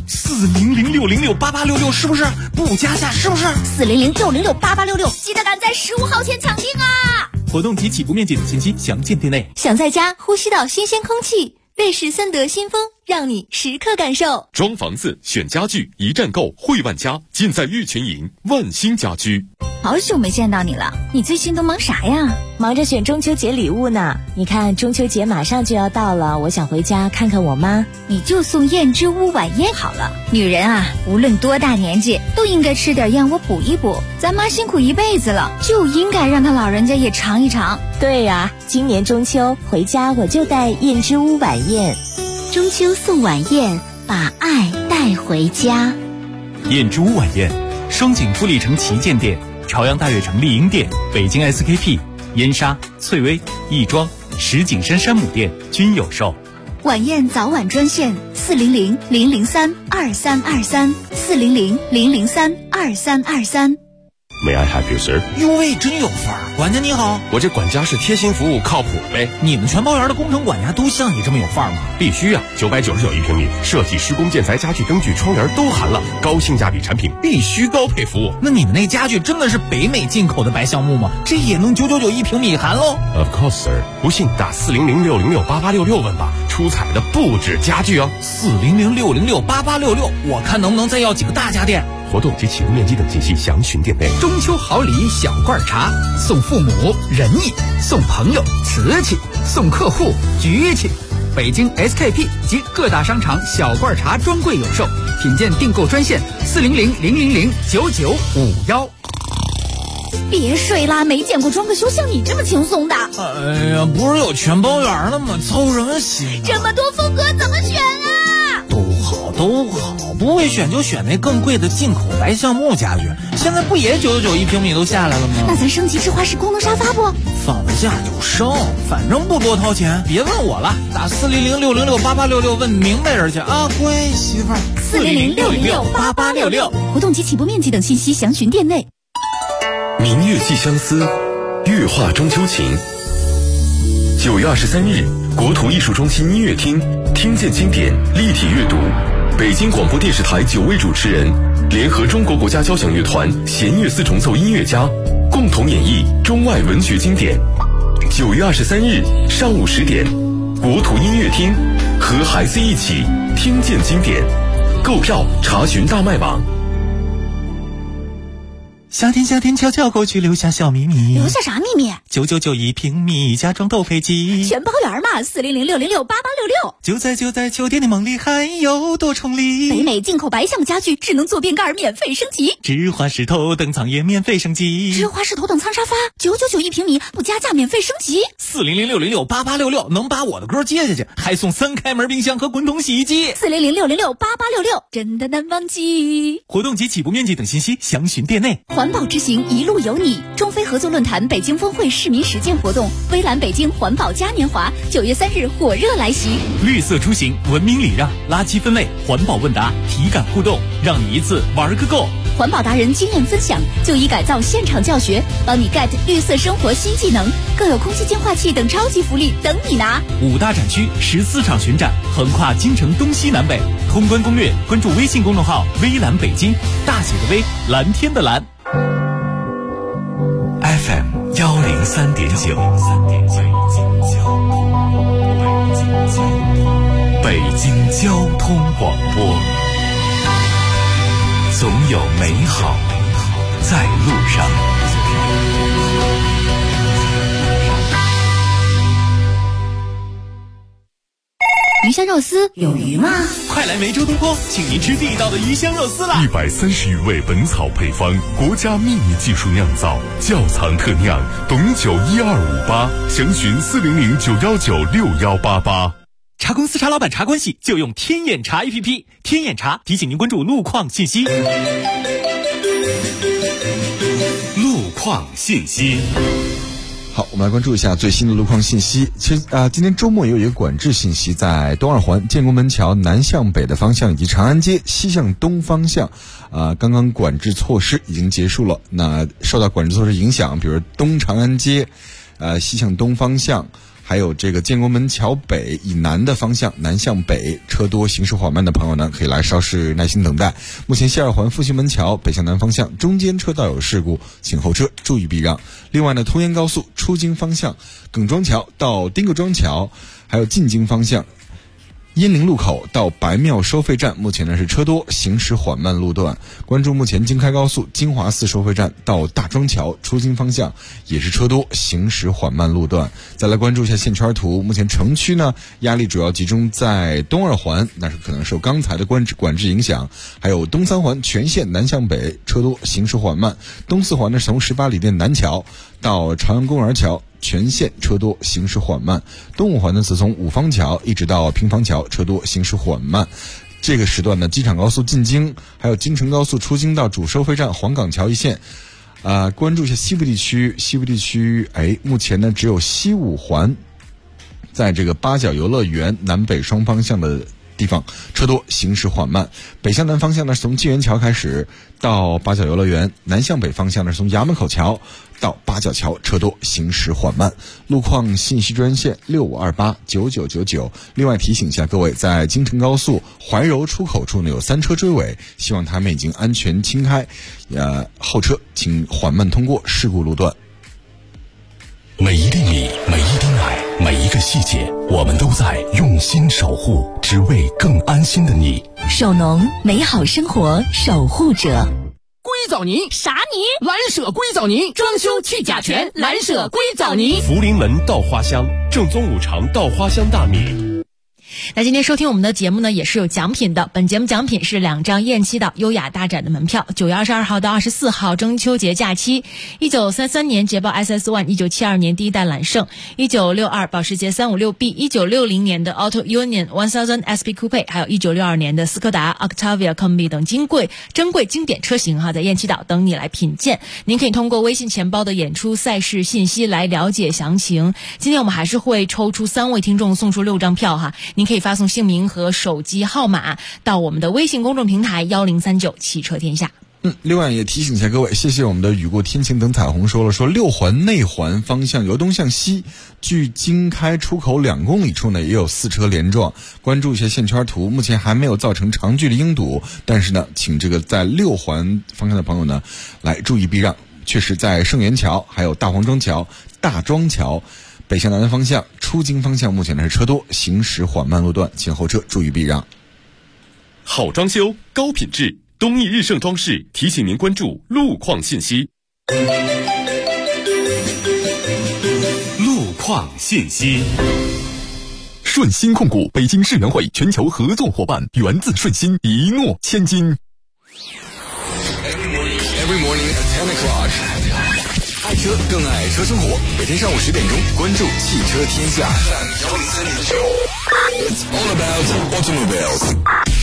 4006068866是不是？不加价是不是 ？4006068866，记得赶在15号前抢订啊！ 活动及起步面积等信息详见店内。 想在家呼吸到新鲜空气，瑞士森德新风让你时刻感受。 装房子选家具一站购汇万家，尽在玉群营万兴家居。 好久没见到你了，你最近都忙啥呀？ 忙着选中秋节礼物呢。你看中秋节马上就要到了，我想回家看看我妈。 你就送燕之屋晚宴好了。女人啊，无论多大年纪，都应该吃点燕窝补一补。咱妈辛苦一辈子了，就应该让她老人家也尝一尝。 对呀，今年中秋回家我就带燕之屋晚宴。 中秋送晚宴，把爱带回家。 燕之屋晚宴，双井富力城旗舰店、朝阳大悦城丽婴店、北京 SKP、燕莎、翠微、亦庄、石景山山姆店均有售。 晚宴早晚专线400-003-2323，400-003-2323。 May I help you, sir？ 哟喂，真有范儿！管家你好， 我这管家是贴心服务，靠谱呗。 你们全包园的工程管家都像你这么有范儿吗？ 必须啊！999一平米，设计、施工、建材、家具、灯具、窗帘都含了，高性价比产品，必须高配服务。 那你们那家具真的是北美进口的白橡木吗？这也能999一平米含喽 ？Of course, sir。不信打400-606-8866问吧，出彩的不止家具哦。 400-606-8866，我看能不能再要几个大家电。 活动及启用面积等信息详询店内。 中秋好礼小罐茶，送父母仁义，送朋友瓷器，送客户局气。北京 SKP 及各大商场小罐茶专柜有售，品鉴订购专线400-000-9951。 别睡啦，没见过装个修像你这么轻松的。 哎呀，不是有全包园了吗？操什么心？ 这么多风格怎么选啊？ 都好，不会选就选那更贵的进口白橡木家具。现在不也999一平米都下来了吗？ 那咱升级智化式功能沙发不？ 放得下就升，反正不多掏钱。别问我了，打400-606-8866问明白人去啊！乖媳妇儿。 400-606-8866，活动及起步面积等信息详询店内。 明月寄相思，月画中秋情。9月23日，国土艺术中心音乐厅，听见经典，立体阅读。北京广播电视台9位主持人联合中国国家交响乐团弦乐四重奏音乐家，共同演绎中外文学经典。9月23日上午10点，国土音乐厅，和孩子一起听见经典。购票查询大麦网。 夏天悄悄过去，留下小秘密。 留下啥秘密 ？999一平米，家装都配齐， 全包园嘛。400-606-8866。 就在酒店的梦里，还有多重礼。 北美进口白橡木家具，智能坐便盖免费升级， 智华式头等舱也免费升级， 智华式头等舱沙发999一平米，不加价免费升级。 400-606-8866能把我的歌接下去，还送3开门冰箱和滚筒洗衣机。 400-606-8866，真的难忘记。 活动及起步面积等信息详询店内。 环保之行一路有你，中非合作论坛北京峰会市民实践活动，微蓝北京环保嘉年华9月3日火热来袭。 绿色出行，文明礼让，垃圾分类，环保问答，体感互动，让你一次玩个够。 环保达人经验分享，就医改造现场教学，帮你 get 绿色生活新技能，更有空气净化器等超级福利等你拿。 5大展区14场巡展，横跨京城东西南北。通关攻略，关注微信公众号微蓝北京，大写的微，蓝天的蓝。 FM 103.9，北京交通广播，总有美好在路上。 鱼香肉丝有鱼吗？ 快来梅州东坡，请您吃地道的鱼香肉丝啦 ！130余味本草配方，国家秘密技术酿造，窖藏特酿，董酒12588，详询400-919-6188。 茶公司茶老板茶关系就用天眼茶 APP， 天眼茶提醒您关注路况信息。 路况信息。 好，我们来关注一下最新的路况信息。其实今天周末也有一个管制信息，在东二环建国门桥南向北的方向以及长安街西向东方向，刚刚管制措施已经结束了。那受到管制措施影响，比如东长安街，西向东方向，还有这个建国门桥北以南的方向南向北车多行驶缓慢的朋友呢，可以来稍事耐心等待。目前西二环复兴门桥北向南方向中间车道有事故，请后车注意避让。另外呢，通燕高速出京方向耿庄桥到丁各庄桥，还有进京方向鄢陵路口到白庙收费站目前呢是车多，行驶缓慢路段。关注目前京开高速金华寺收费站到大庄桥出京方向也是车多，行驶缓慢路段。再来关注一下线圈图，目前城区呢压力主要集中在东二环，那是可能受刚才的管制影响，还有东三环全线南向北车多，行驶缓慢。东四环呢是从18里店南桥到朝阳公园桥全线车多，行驶缓慢。东五环呢是从五方桥一直到平房桥车多，行驶缓慢。这个时段呢，机场高速进京还有京承高速出京到主收费站黄岗桥一线。关注一下西部地区，目前呢只有西五环在这个八角游乐园南北双方向的地方车多，行驶缓慢。北向南方向呢是从纪元桥开始到八角游乐园，南向北方向呢是从衙门口桥到八角桥车多，行驶缓慢。路况信息专线65289999。另外提醒一下各位，在京承高速怀柔出口处呢有3车追尾，希望他们已经安全清开，后车请缓慢通过事故路段。 每一粒米，每一丁爱，每一个细节，我们都在用心守护，只为更安心的你。 首农，美好生活守护者。 硅藻泥啥泥？ 蓝舍硅藻泥，装修去甲醛，蓝舍硅藻泥。 福临门稻花香，正宗五常稻花香大米。 那今天收听我们的节目呢，也是有奖品的。本节目奖品是2张雁栖岛优雅大展的门票，9月22号到24号中秋节假期。1933年捷豹 SS1，1972年第一代揽胜，1962保时捷 356B，1960年的 Auto Union 1000 SP Coupe， 还有1962年的斯柯达 Octavia Combi 等珍贵经典车型在雁栖岛等你来品鉴。您可以通过微信钱包的演出赛事信息来了解详情。今天我们还是会抽出3位听众送出6张票您可以发送姓名和手机号码到我们的微信公众平台1039汽车天下。 另外也提醒一下各位，谢谢我们的雨过天晴等彩虹说6环内环方向由东向西，距京开出口2公里处呢也有4车连撞，关注一下线圈图，目前还没有造成长距离拥堵，但是呢请这个在6环方向的朋友呢来注意避让，确实在盛元桥还有大黄庄桥、大庄桥北向南方向出京方向目前呢是车多，行驶缓慢路段，请后车注意避让。 好装修高品质，东义日盛装饰提醒您关注路况信息。路况信息。顺鑫控股北京世园会全球合作伙伴，源自顺鑫，一诺千金。 Every morning at 10 o'clock， 爱车更爱车生活。每天上午10点钟，关注汽车天下。It's all about automobiles。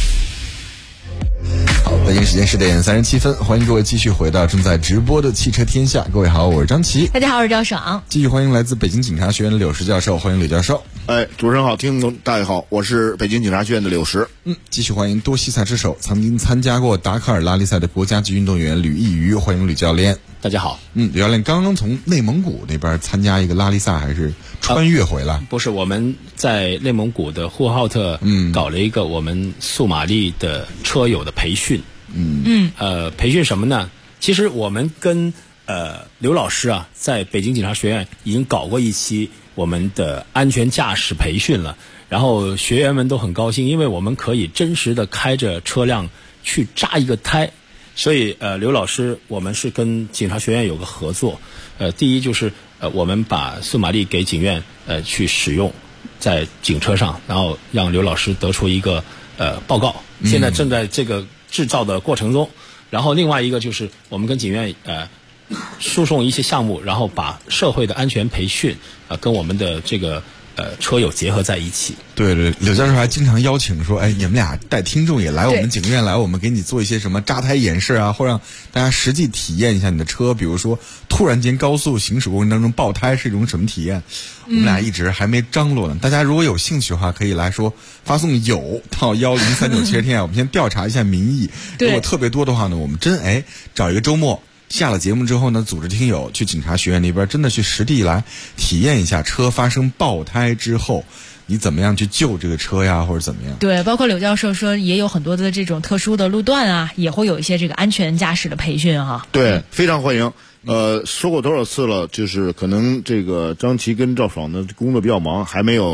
好，北京时间10点37分，欢迎各位继续回到正在直播的汽车天下。各位好，我是张琪。 大家好，我是赵爽。 继续欢迎来自北京警察学院的柳石教授，欢迎柳教授。 主持人好，听众大家好，我是北京警察学院的柳石。 继续欢迎多西赛之手，曾经参加过达喀尔拉力赛的国家级运动员吕艺瑜，欢迎吕教练。 大家好。 吕教练刚刚从内蒙古那边参加一个拉力赛，还是穿越回来？ 不是，我们在内蒙古的呼和浩特搞了一个我们速马力的车友的培训。培训什么呢？其实我们跟刘老师啊，在北京警察学院已经搞过一期我们的安全驾驶培训了，然后学员们都很高兴，因为我们可以真实的开着车辆去扎一个胎。所以刘老师，我们是跟警察学院有个合作。第一就是我们把速马力给警院去使用在警车上，然后让刘老师得出一个报告，现在正在这个制造的过程中。然后另外一个就是我们跟警院输送一些项目，然后把社会的安全培训跟我们的这个车友结合在一起。 对，柳教授还经常邀请说，你们俩带听众也来我们警院来，我们给你做一些什么扎胎演示啊，或让大家实际体验一下你的车，比如说突然间高速行驶过程当中爆胎是一种什么体验。我们俩一直还没张罗呢，大家如果有兴趣的话，可以来说发送有到1039汽车天下，我们先调查一下民意，如果特别多的话呢，我们真找一个周末下了节目之后呢，组织听友去警察学院那边真的去实地来体验一下车发生爆胎之后你怎么样去救这个车呀，或者怎么样。 对，包括柳教授说也有很多的这种特殊的路段啊，也会有一些这个安全驾驶的培训哈。 对，非常欢迎。说过多少次了，就是可能这个张琪跟赵爽的工作比较忙，还没有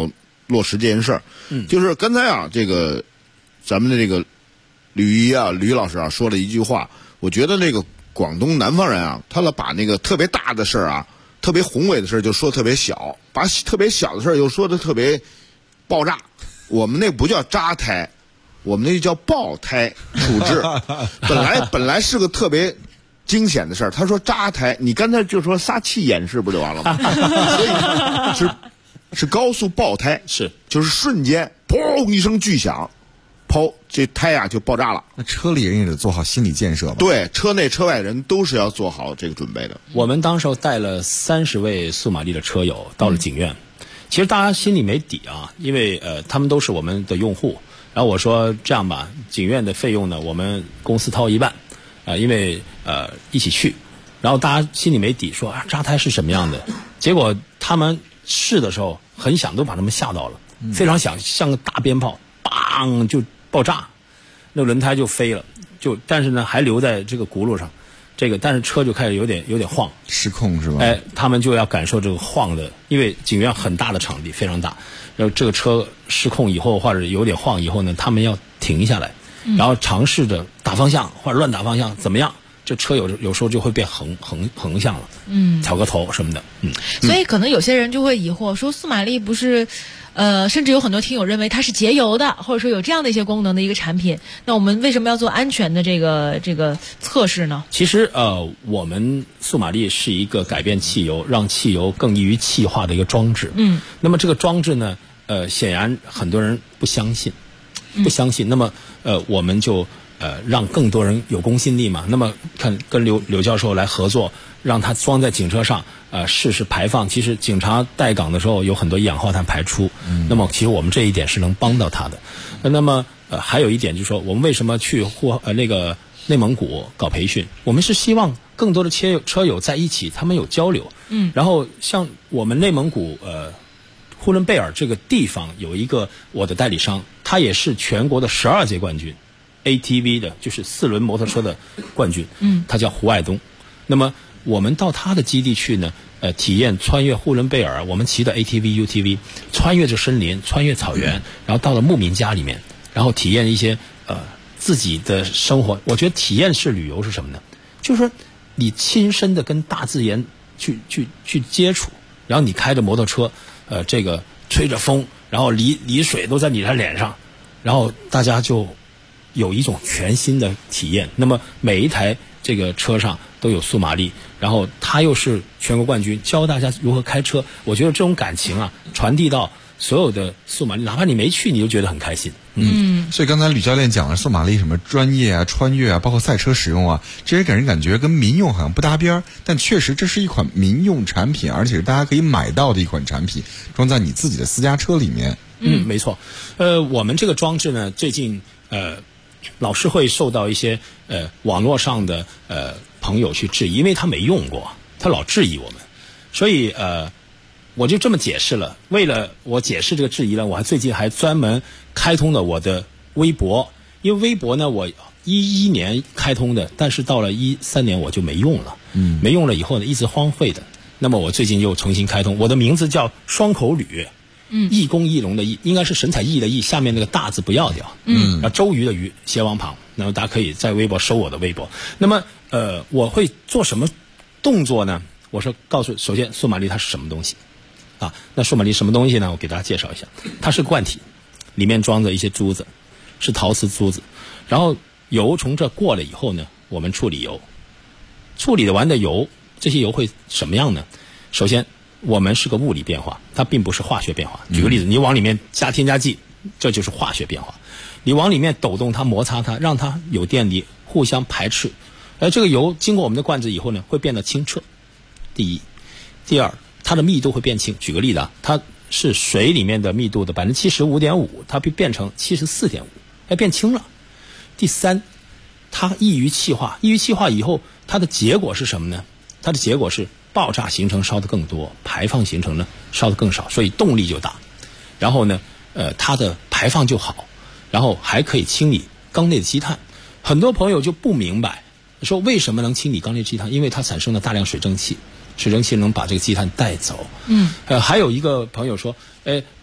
落实这件事儿。就是刚才啊，这个咱们的这个吕老师啊说了一句话，我觉得这个广东南方人啊，他把那个特别大的事儿啊，特别宏伟的事儿就说特别小，把特别小的事儿又说的特别爆炸。我们那不叫扎胎，我们那叫爆胎处置。本来是个特别惊险的事儿，他说扎胎，你刚才就说撒气演示不就完了吗？所以是高速爆胎，就是瞬间砰一声巨响，抛这胎啊就爆炸了。 那车里人也得做好心理建设吧？ 对，车内车外人都是要做好这个准备的。 我们当时候带了30位苏玛丽的车友到了警院。其实大家心里没底啊，因为他们都是我们的用户。然后我说这样吧，警院的费用呢，我们公司掏一半，因为一起去。然后大家心里没底，说扎胎是什么样的？结果他们试的时候很响，都把他们吓到了，非常响，像个大鞭炮，砰就爆炸，那轮胎就飞了，但是呢还留在这个轱辘上。但是车就开始有点晃， 失控是吧？ 他们就要感受这个晃的，因为警院很大的场地，非常大。然后这个车失控以后或者有点晃以后呢，他们要停下来，然后尝试着打方向或者乱打方向，怎么样？这车有时候就会变横向了，挑个头什么的， 所以可能有些人就会疑惑说，苏玛丽不是。甚至有很多听友认为它是节油的，或者说有这样的一些功能的一个产品，那我们为什么要做安全的这个测试呢？ 其实我们苏玛丽是一个改变汽油，让汽油更易于气化的一个装置。那么这个装置呢，显然很多人不相信。那么我们就让更多人有公信力嘛。那么跟刘教授来合作，让他装在警车上。试试排放，其实警察待岗的时候有很多一氧化碳排出，那么其实我们这一点是能帮到他的。那么还有一点就是说，我们为什么去那个内蒙古搞培训？我们是希望更多的车友在一起，他们有交流。然后像我们内蒙古呼伦贝尔这个地方有一个我的代理商，他也是全国的12届冠军 ，ATV 的就是4轮摩托车的冠军。他叫胡爱东。那么我们到他的基地去呢，体验穿越呼伦贝尔，我们骑的 ATV、UTV， 穿越这森林，穿越草原，然后到了牧民家里面，然后体验一些自己的生活。我觉得体验式旅游是什么呢？就是说你亲身的跟大自然去接触，然后你开着摩托车，这个吹着风，然后离水都在你的脸上，然后大家就有一种全新的体验。那么每一台这个车上都有苏玛丽，然后他又是全国冠军，教大家如何开车。我觉得这种感情啊，传递到所有的苏玛丽，哪怕你没去，你就觉得很开心。 所以刚才吕教练讲了苏玛丽什么专业啊、穿越啊，包括赛车使用啊，这些给人感觉跟民用好像不搭边，但确实这是一款民用产品，而且是大家可以买到的一款产品，装在你自己的私家车里面。 没错。我们这个装置呢，最近老是会受到一些网络上的朋友去质疑，因为他没用过，他老质疑我们，所以我就这么解释了。为了我解释这个质疑呢，我最近还专门开通了我的微博，因为微博呢我11年开通的，但是到了13年我就没用了，没用了以后呢一直荒废的。那么我最近又重新开通，我的名字叫双口吕。义公义龙的义，应该是神采奕奕的奕，下面那个大字不要掉。然后周瑜的瑜，斜王旁。那么大家可以在微博搜我的微博。那么我会做什么动作呢？我说首先苏玛丽它是什么东西啊？那苏玛丽什么东西呢？我给大家介绍一下，它是罐体，里面装着一些珠子，是陶瓷珠子。然后油从这过了以后呢，我们处理油，处理完的油，这些油会什么样呢？首先我们是个物理变化，它并不是化学变化。举个例子，你往里面加添加剂，这就是化学变化。你往里面抖动它、摩擦它，让它有电离，互相排斥。而这个油经过我们的罐子以后呢，会变得清澈。第一，第二，它的密度会变轻。举个例子啊，它是水里面的密度的75.5%，它变成74.5%，变轻了。第三，它易于气化，易于气化以后，它的结果是什么呢？它的结果是爆炸形成烧得更多，排放形成呢烧得更少，所以动力就大。然后呢，它的排放就好，然后还可以清理缸内的积碳。很多朋友就不明白，说为什么能清理缸内积碳？因为它产生了大量水蒸气，水蒸气能把这个积碳带走。还有一个朋友说，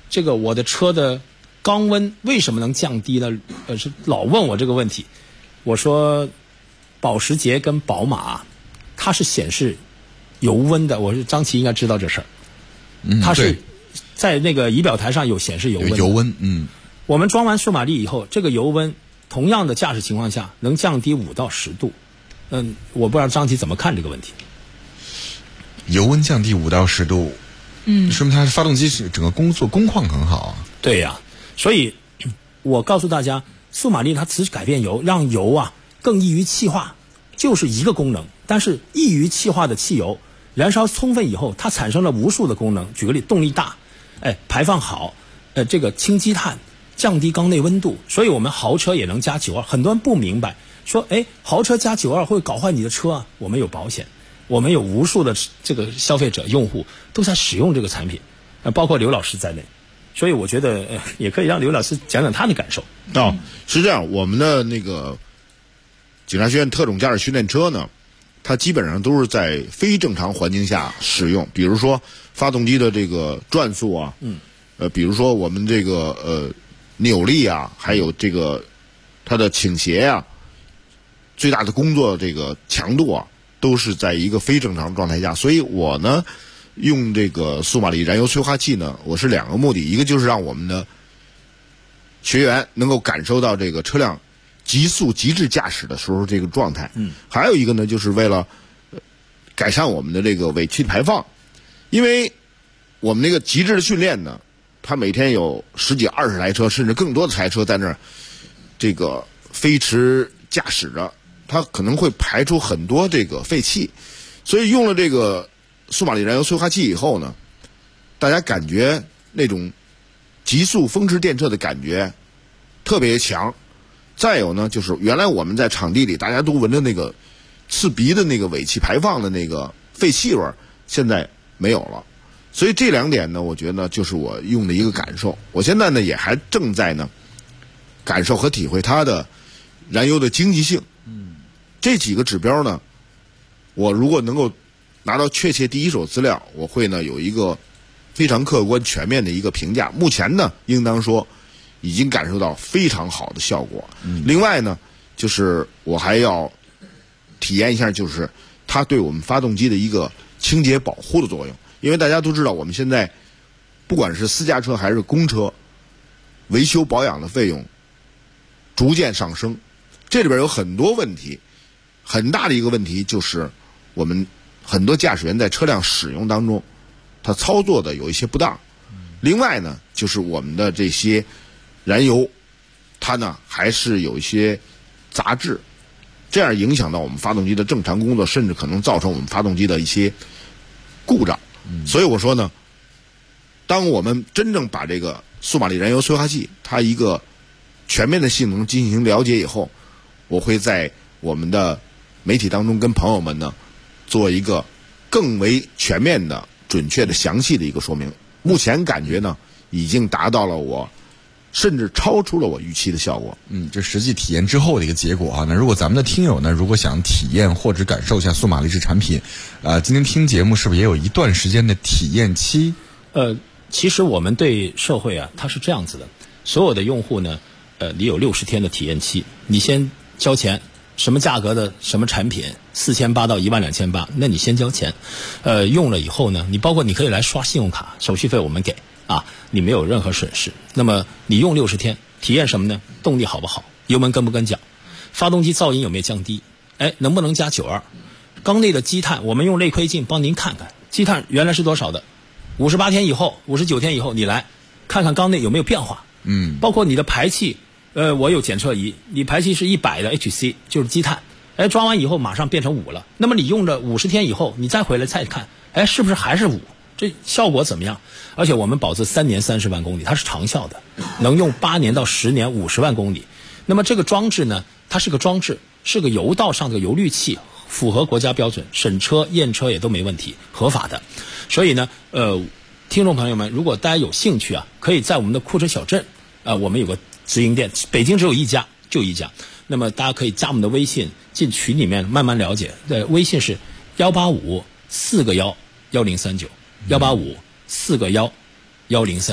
这个我的车的缸温为什么能降低呢？是老问我这个问题。我说，保时捷跟宝马，它是显示油温的。我说张琪应该知道这事儿。它是在那个仪表台上有显示油温。 油温， 我们装完数码力以后，这个油温同样的驾驶情况下能降低5到10度。我不知道张琪怎么看这个问题。 油温降低5到10度，说明它发动机是整个工况很好啊。 对呀，所以我告诉大家，数码力它只是改变油，让油啊更易于气化，就是一个功能。但是易于气化的汽油，燃烧充分以后，它产生了无数的功能。举个例，动力大，排放好，这个清积碳，降低缸内温度。所以我们豪车也能加92。很多人不明白，说豪车加92会搞坏你的车啊。我们有保险，我们有无数的这个消费者用户都在使用这个产品，包括刘老师在内。所以我觉得也可以让刘老师讲讲他的感受。 是这样，我们的那个警察学院特种驾驶训练车呢，它基本上都是在非正常环境下使用，比如说发动机的这个转速啊，比如说我们这个扭力啊，还有这个它的倾斜啊，最大的工作这个强度啊，都是在一个非正常状态下。所以我呢，用这个数码力燃油催化器呢，我是2个目的，一个就是让我们的学员能够感受到这个车辆极速极致驾驶的时候这个状态，还有一个呢，就是为了改善我们的这个尾气排放。因为我们那个极致的训练呢，它每天有10几20台车，甚至更多的台车在那儿这个飞驰驾驶着，它可能会排出很多这个废气。所以用了这个数码力燃油催化器以后呢，大家感觉那种极速风驰电掣的感觉特别强。再有呢，就是原来我们在场地里大家都闻着那个刺鼻的那个尾气排放的那个废气味，现在没有了。所以这2点呢，我觉得就是我用的一个感受。我现在呢也还正在呢感受和体会它的燃油的经济性。这几个指标呢，我如果能够拿到确切第一手资料，我会呢有一个非常客观全面的一个评价。目前呢，应当说已经感受到非常好的效果。另外呢，就是我还要体验一下，就是它对我们发动机的一个清洁保护的作用。因为大家都知道，我们现在不管是私家车还是公车，维修保养的费用逐渐上升，这里边有很多问题。很大的一个问题就是我们很多驾驶员在车辆使用当中，他操作的有一些不当。另外呢，就是我们的这些燃油，它呢还是有一些杂质，这样影响到我们发动机的正常工作，甚至可能造成我们发动机的一些故障。所以我说呢，当我们真正把这个数码力燃油催化器它一个全面的性能进行了解以后，我会在我们的媒体当中跟朋友们呢做一个更为全面的、准确的、详细的一个说明。目前感觉呢，已经达到了我甚至超出了我预期的效果。 这实际体验之后的一个结果啊。那如果咱们的听友呢，如果想体验或者感受一下数码力这产品，今天听节目是不是也有一段时间的体验期？ 其实我们对社会啊，它是这样子的，所有的用户呢，你有60天的体验期，你先交钱，什么价格的什么产品，4800到12800，那你先交钱，用了以后呢，你包括你可以来刷信用卡，手续费我们给啊，你没有任何损失。那么你用60天，体验什么呢？动力好不好？油门跟不跟脚？发动机噪音有没有降低？能不能加92？缸内的积碳，我们用内窥镜帮您看看，积碳原来是多少的？58天以后、59天以后，你来看看缸内有没有变化。包括你的排气，我有检测仪，你排气是100的 HC， 就是积碳，抓完以后马上变成5了。那么你用了50天以后，你再回来再看，是不是还是5？这效果怎么样？而且我们保质3年30万公里，它是长效的，能用8年到10年50万公里。那么这个装置呢，它是个装置，是个油道上的油滤器，符合国家标准，审车验车也都没问题，合法的。所以呢，听众朋友们，如果大家有兴趣啊，可以在我们的库车小镇，我们有个直营店，北京只有一家，就一家。那么大家可以加我们的微信，进群里面慢慢了解。微信是185-4个1-1039，185-4个1-1039。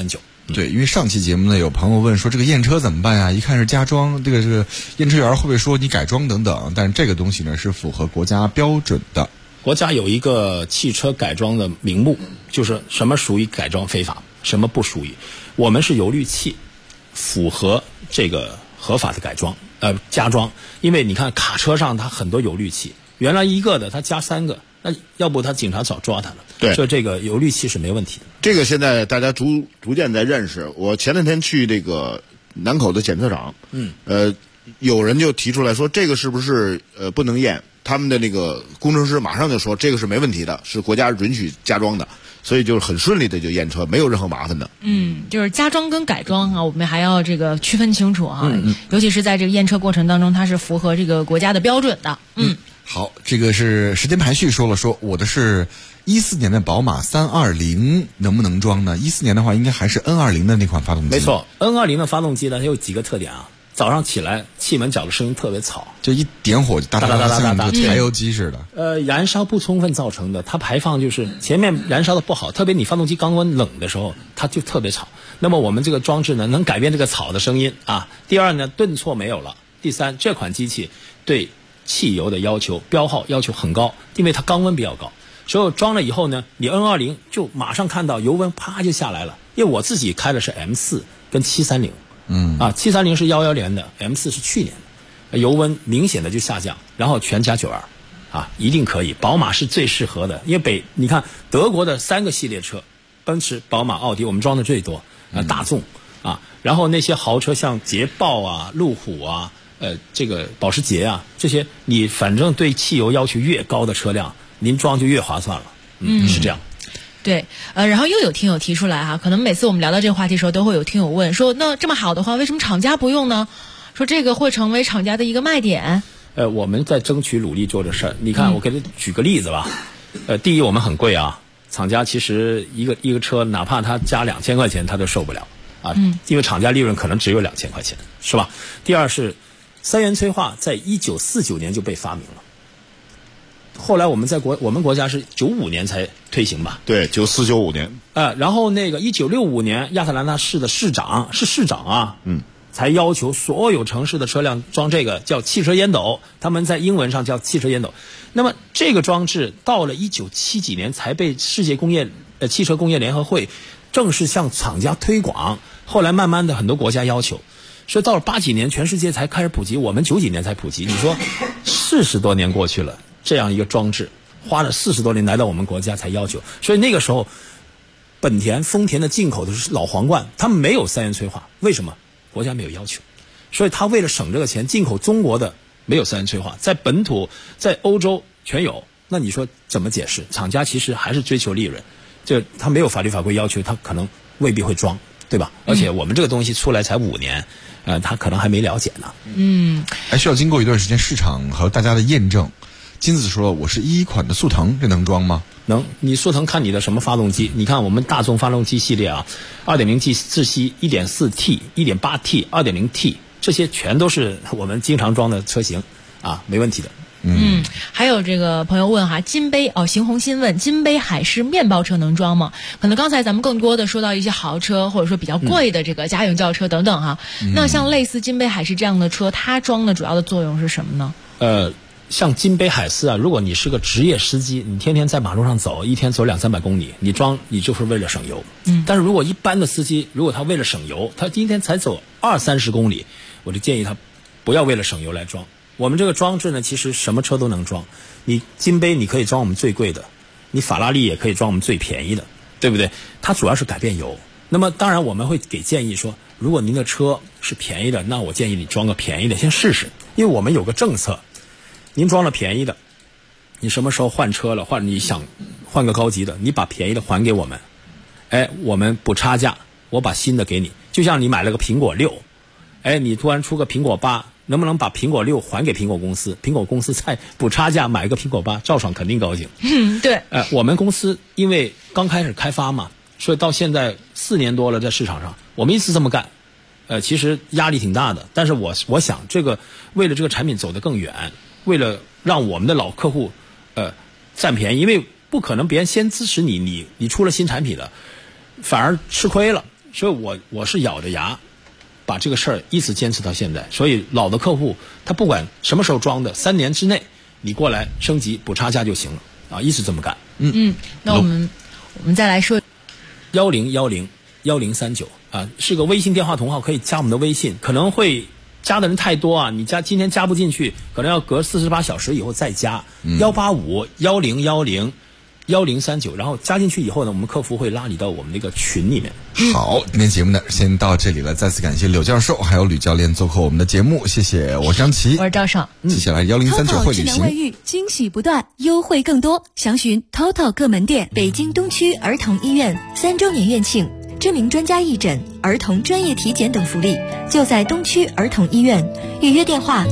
对，因为上期节目呢，有朋友问说这个验车怎么办呀？一看是加装，这个验车员会不会说你改装等等？但是这个东西呢是符合国家标准的。 国家有一个汽车改装的名目，就是什么属于改装非法，什么不属于。我们是油滤器，符合这个合法的改装加装。因为你看卡车上它很多油滤器，原来一个的它加3个，那要不他警察早抓他了。 对， 所以这个油滤器是没问题的。 这个现在大家逐渐在认识。我前两天去这个南口的检测厂，有人就提出来说这个是不是不能验？他们的那个工程师马上就说这个是没问题的，是国家允许加装的，所以就是很顺利的就验车，没有任何麻烦的。 就是加装跟改装啊，我们还要这个区分清楚啊，尤其是在这个验车过程当中，它是符合这个国家的标准的。 好，这个是时间排序说我的是14年的宝马320，能不能装呢？14年的话应该还是 N20 的那款发动机。 没错， N20 的发动机呢，它有几个特点啊。早上起来气门角的声音特别吵， 就一点火就哒哒哒哒，像那个柴油机似的。 燃烧不充分造成的，它排放就是前面燃烧的不好，特别你发动机刚温冷的时候，它就特别吵。那么我们这个装置呢，能改变这个吵的声音啊。第二呢，顿挫没有了。第三，这款机器对汽油的要求标号要求很高，因为它缸温比较高，所以装了以后呢，你 N20 就马上看到油温啪就下来了。因为我自己开的是 M4 跟730。730是11年的 ，M4 是去年的，油温明显的就下降，然后全加92，一定可以。宝马是最适合的，因为你看德国的3个系列车，奔驰、宝马、奥迪，我们装的最多，大众然后那些豪车像捷豹啊、路虎啊，这个保时捷啊，这些你反正对汽油要求越高的车辆，您装就越划算了，是这样。 对，然后又有听友提出来哈，可能每次我们聊到这个话题的时候，都会有听友问说，那这么好的话，为什么厂家不用呢？说这个会成为厂家的一个卖点。 我们在争取努力做这事儿。你看，我给你举个例子吧。第一，我们很贵啊，厂家其实一个车，哪怕他加2000块钱，他都受不了因为厂家利润可能只有2000块钱，是吧？第二是3元催化，在1949年就被发明了。后来我们国家是95年才推行吧？ 对，94、95年。 然后那个1965年，亚特兰大市的市长才要求所有城市的车辆装这个叫汽车烟斗，他们在英文上叫汽车烟斗。那么这个装置到了1970几年才被世界汽车工业联合会正式向厂家推广，后来慢慢的很多国家要求。所以到了80几年，全世界才开始普及，我们90几年才普及。你说40多年过去了，这样一个装置花了40多年来到我们国家才要求，所以那个时候本田、丰田的进口的是老皇冠，他们没有3元催化，为什么？国家没有要求，所以他为了省这个钱，进口中国的没有3元催化，在本土在欧洲全有。那你说怎么解释？厂家其实还是追求利润，他没有法律法规要求，他可能未必会装，对吧？而且我们这个东西出来才5年，他可能还没了解呢。 还需要经过一段时间市场和大家的验证。金子说我是11款的速腾，这能装吗？ 能。你速腾看你的什么发动机？你看我们大众发动机系列啊， 2.0T 自吸 1.4T 1.8T 2.0T 这些全都是我们经常装的车型没问题的。 还有这个朋友问哈，金杯邢红新问，金杯海狮面包车能装吗？可能刚才咱们更多的说到一些豪车，或者说比较贵的这个家用轿车等等哈。那像类似金杯海狮这样的车，它装的主要的作用是什么呢？ 像金杯海狮如果你是个职业司机，你天天在马路上走，一天走200-300公里，你装你就是为了省油。但是如果一般的司机，如果他为了省油，他今天才走20-30公里，我就建议他不要为了省油来装。我们这个装置呢，其实什么车都能装。你金杯你可以装我们最贵的，你法拉利也可以装我们最便宜的，对不对？它主要是改变油。那么当然我们会给建议说，如果您的车是便宜的，那我建议你装个便宜的先试试，因为我们有个政策，您装了便宜的，你什么时候换车了，或者你想换个高级的，你把便宜的还给我们，我们补差价，我把新的给你。就像你买了个苹果6，你突然出个苹果8，能不能把苹果6还给苹果公司？苹果公司再补差价买个苹果8，赵爽肯定高兴。 对。 我们公司因为刚开始开发嘛，所以到现在4年多了，在市场上我们一直这么干。其实压力挺大的，但是我想为了这个产品走得更远，为了让我们的老客户占便宜，因为不可能别人先支持你出了新产品了，反而吃亏了。 所以我是咬着牙把这个事儿一直坚持到现在。所以老的客户他不管什么时候装的，3年之内你过来升级补差价就行了啊，一直这么干。 那我们再来说 10101039啊，是个微信电话同号，可以加我们的微信。可能会加的人太多啊，你今天加不进去，可能要隔48小时以后再加。18510101039，然后加进去以后呢，我们客服会拉你到我们那个群里面。 好，今天节目呢先到这里了，再次感谢柳教授还有吕教练做客我们的节目，谢谢。我是张琪， 我是赵少。 接下来1039会旅智能卫行， 浴惊喜不断，优惠更多，详询 TOTO 各门店。北京东区儿童医院3周年院庆，知名专家义诊、儿童专业体检等福利，就在东区儿童医院。预约电话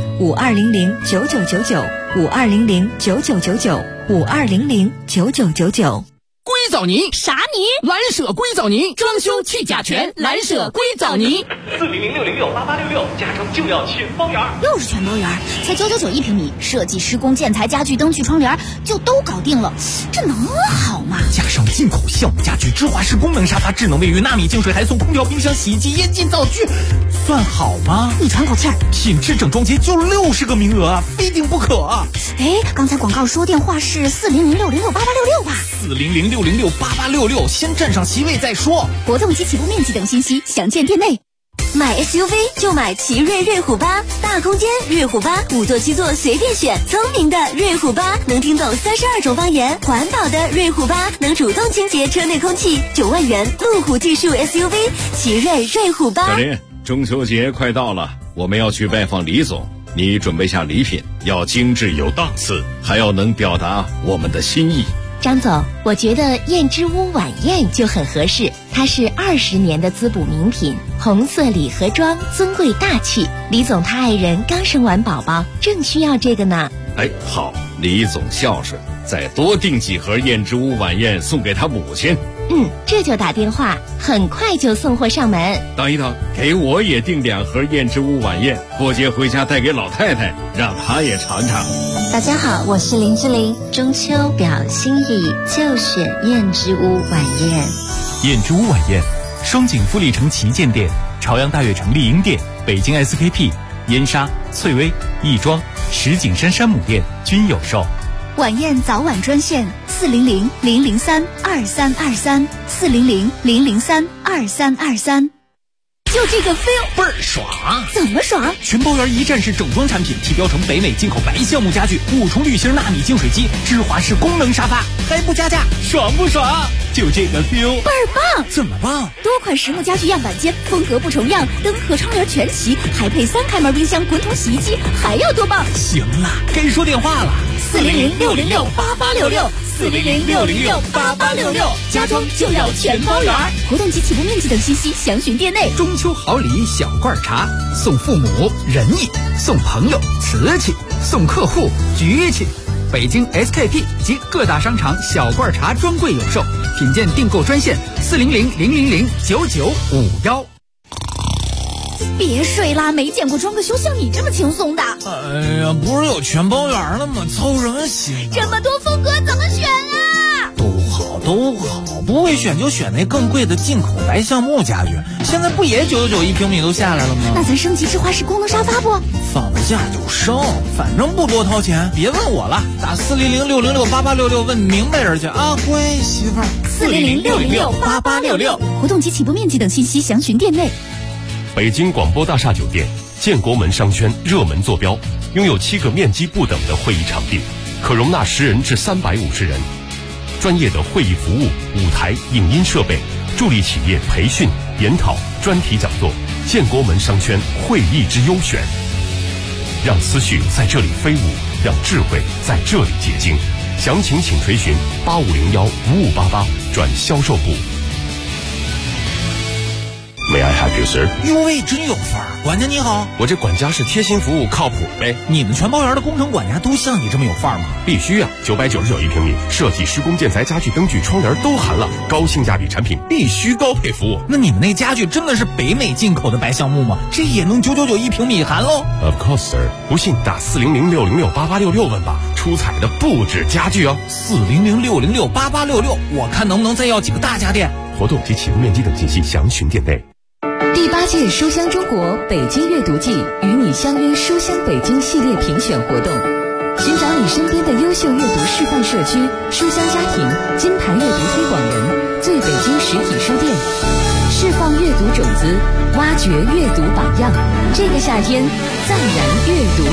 52009999，52009999，52009999。 硅藻泥啥泥？ 蓝舍硅藻泥，装修去甲醛，蓝舍硅藻泥。 40060688866，加装就要全包圆。 又是全包圆，才999一平米，设计、施工、建材、家具、灯具、窗帘就都搞定了，这能好吗？ 加上进口酵母家具、芝华士功能沙发、智能卫浴、纳米净水，还送空调、冰箱、洗衣机、烟机、灶具，算好吗？ 你喘口气儿， 品质整装节就60个名额啊，非订不可啊！ 哎，刚才广告说电话是40060688866吧 40060688866，先占上席位再说。 活动及起步面积等信息详见店内。 买 SUV 就买奇瑞瑞虎8，大空间瑞虎8，5座7座随便选，聪明的瑞虎8能听懂32种方言，环保的瑞虎8能主动清洁车内空气，9万元路虎技术 SUV， 奇瑞瑞虎8。 小林，中秋节快到了，我们要去拜访李总，你准备下礼品，要精致有档次，还要能表达我们的心意。 张总，我觉得燕之屋晚宴就很合适，它是20年的滋补名品，红色礼盒装，尊贵大气。李总他爱人刚生完宝宝，正需要这个呢。 哎，好，李总孝顺，再多订几盒燕之屋晚宴送给他母亲。 这就打电话，很快就送货上门。 等一等，给我也订2盒燕之屋晚宴，过节回家带给老太太，让她也尝尝。 大家好，我是林志玲，中秋表心意就选燕之屋晚宴。 燕之屋晚宴，双井富力城旗舰店、朝阳大悦城丽婴店、北京 SKP、燕莎、翠微、亦庄、石景山山姆店均有售。 晚宴早晚专线400-003-2323，400-003-2323。就这个 feel 倍儿爽！ 怎么爽？ 全包圆一站式整装产品，提标成北美进口白橡木家具，5重滤芯纳米净水机，芝华士功能沙发，还不加价，爽不爽？就这个 feel 倍儿棒！ 怎么棒？ 多款实木家具样板间，风格不重样，灯和窗帘全齐，还配3开门冰箱、滚筒洗衣机，还要多棒？ 行了，该说电话了 ，400-606-8866，400-606-8866，家装就要全包圆。活动及起步面积等信息详询店内。 中秋好礼小罐茶，送父母仁义，送朋友瓷器，送客户局气。北京 SKP 及各大商场小罐茶专柜有售，品鉴订购专线400-000-9951。 别睡啦，没见过装个修像你这么轻松的。 哎呀，不是有全包圆了吗？操什么心啊？ 这么多风格怎么选啊？ 都好，不会选就选那更贵的进口白橡木家具，现在不也999一平米都下来了吗？ 那咱升级芝华士功能沙发不？ 放假就升，反正不多掏钱，别问我了，打400-606-8866问明白人去啊，乖媳妇儿。 400-606-8866，活动及起步面积等信息详询店内。 北京广播大厦酒店建国门商圈热门坐标，拥有7个面积不等的会议场地，可容纳10人至350人。专业的会议服务、舞台、影音设备，助力企业培训、研讨、专题讲座。建国门商圈会议之优选，让思绪在这里飞舞，让智慧在这里结晶。详情请垂询8501-5588转销售部。May I help you, sir？ 哟喂，真有范儿！管家你好， 我这管家是贴心服务，靠谱呗。 你们全包圆的工程管家都像你这么有范儿吗？ 必须啊！999一平米，设计、施工、建材、家具、灯具、窗帘都含了，高性价比产品必须高配服务。 那你们那家具真的是北美进口的白橡木吗？这也能999一平米含喽 ？Of course, sir。不信打400-606-8866问吧，出彩的不止家具哦。 400-606-8866，我看能不能再要几个大家电。 活动及启用面积等信息详询店内。 第8届书香中国北京阅读季与你相约书香北京系列评选活动，寻找你身边的优秀阅读示范社区、书香家庭、金牌阅读推广人、最北京实体书店，释放阅读种子，挖掘阅读榜样。这个夏天，再燃阅读。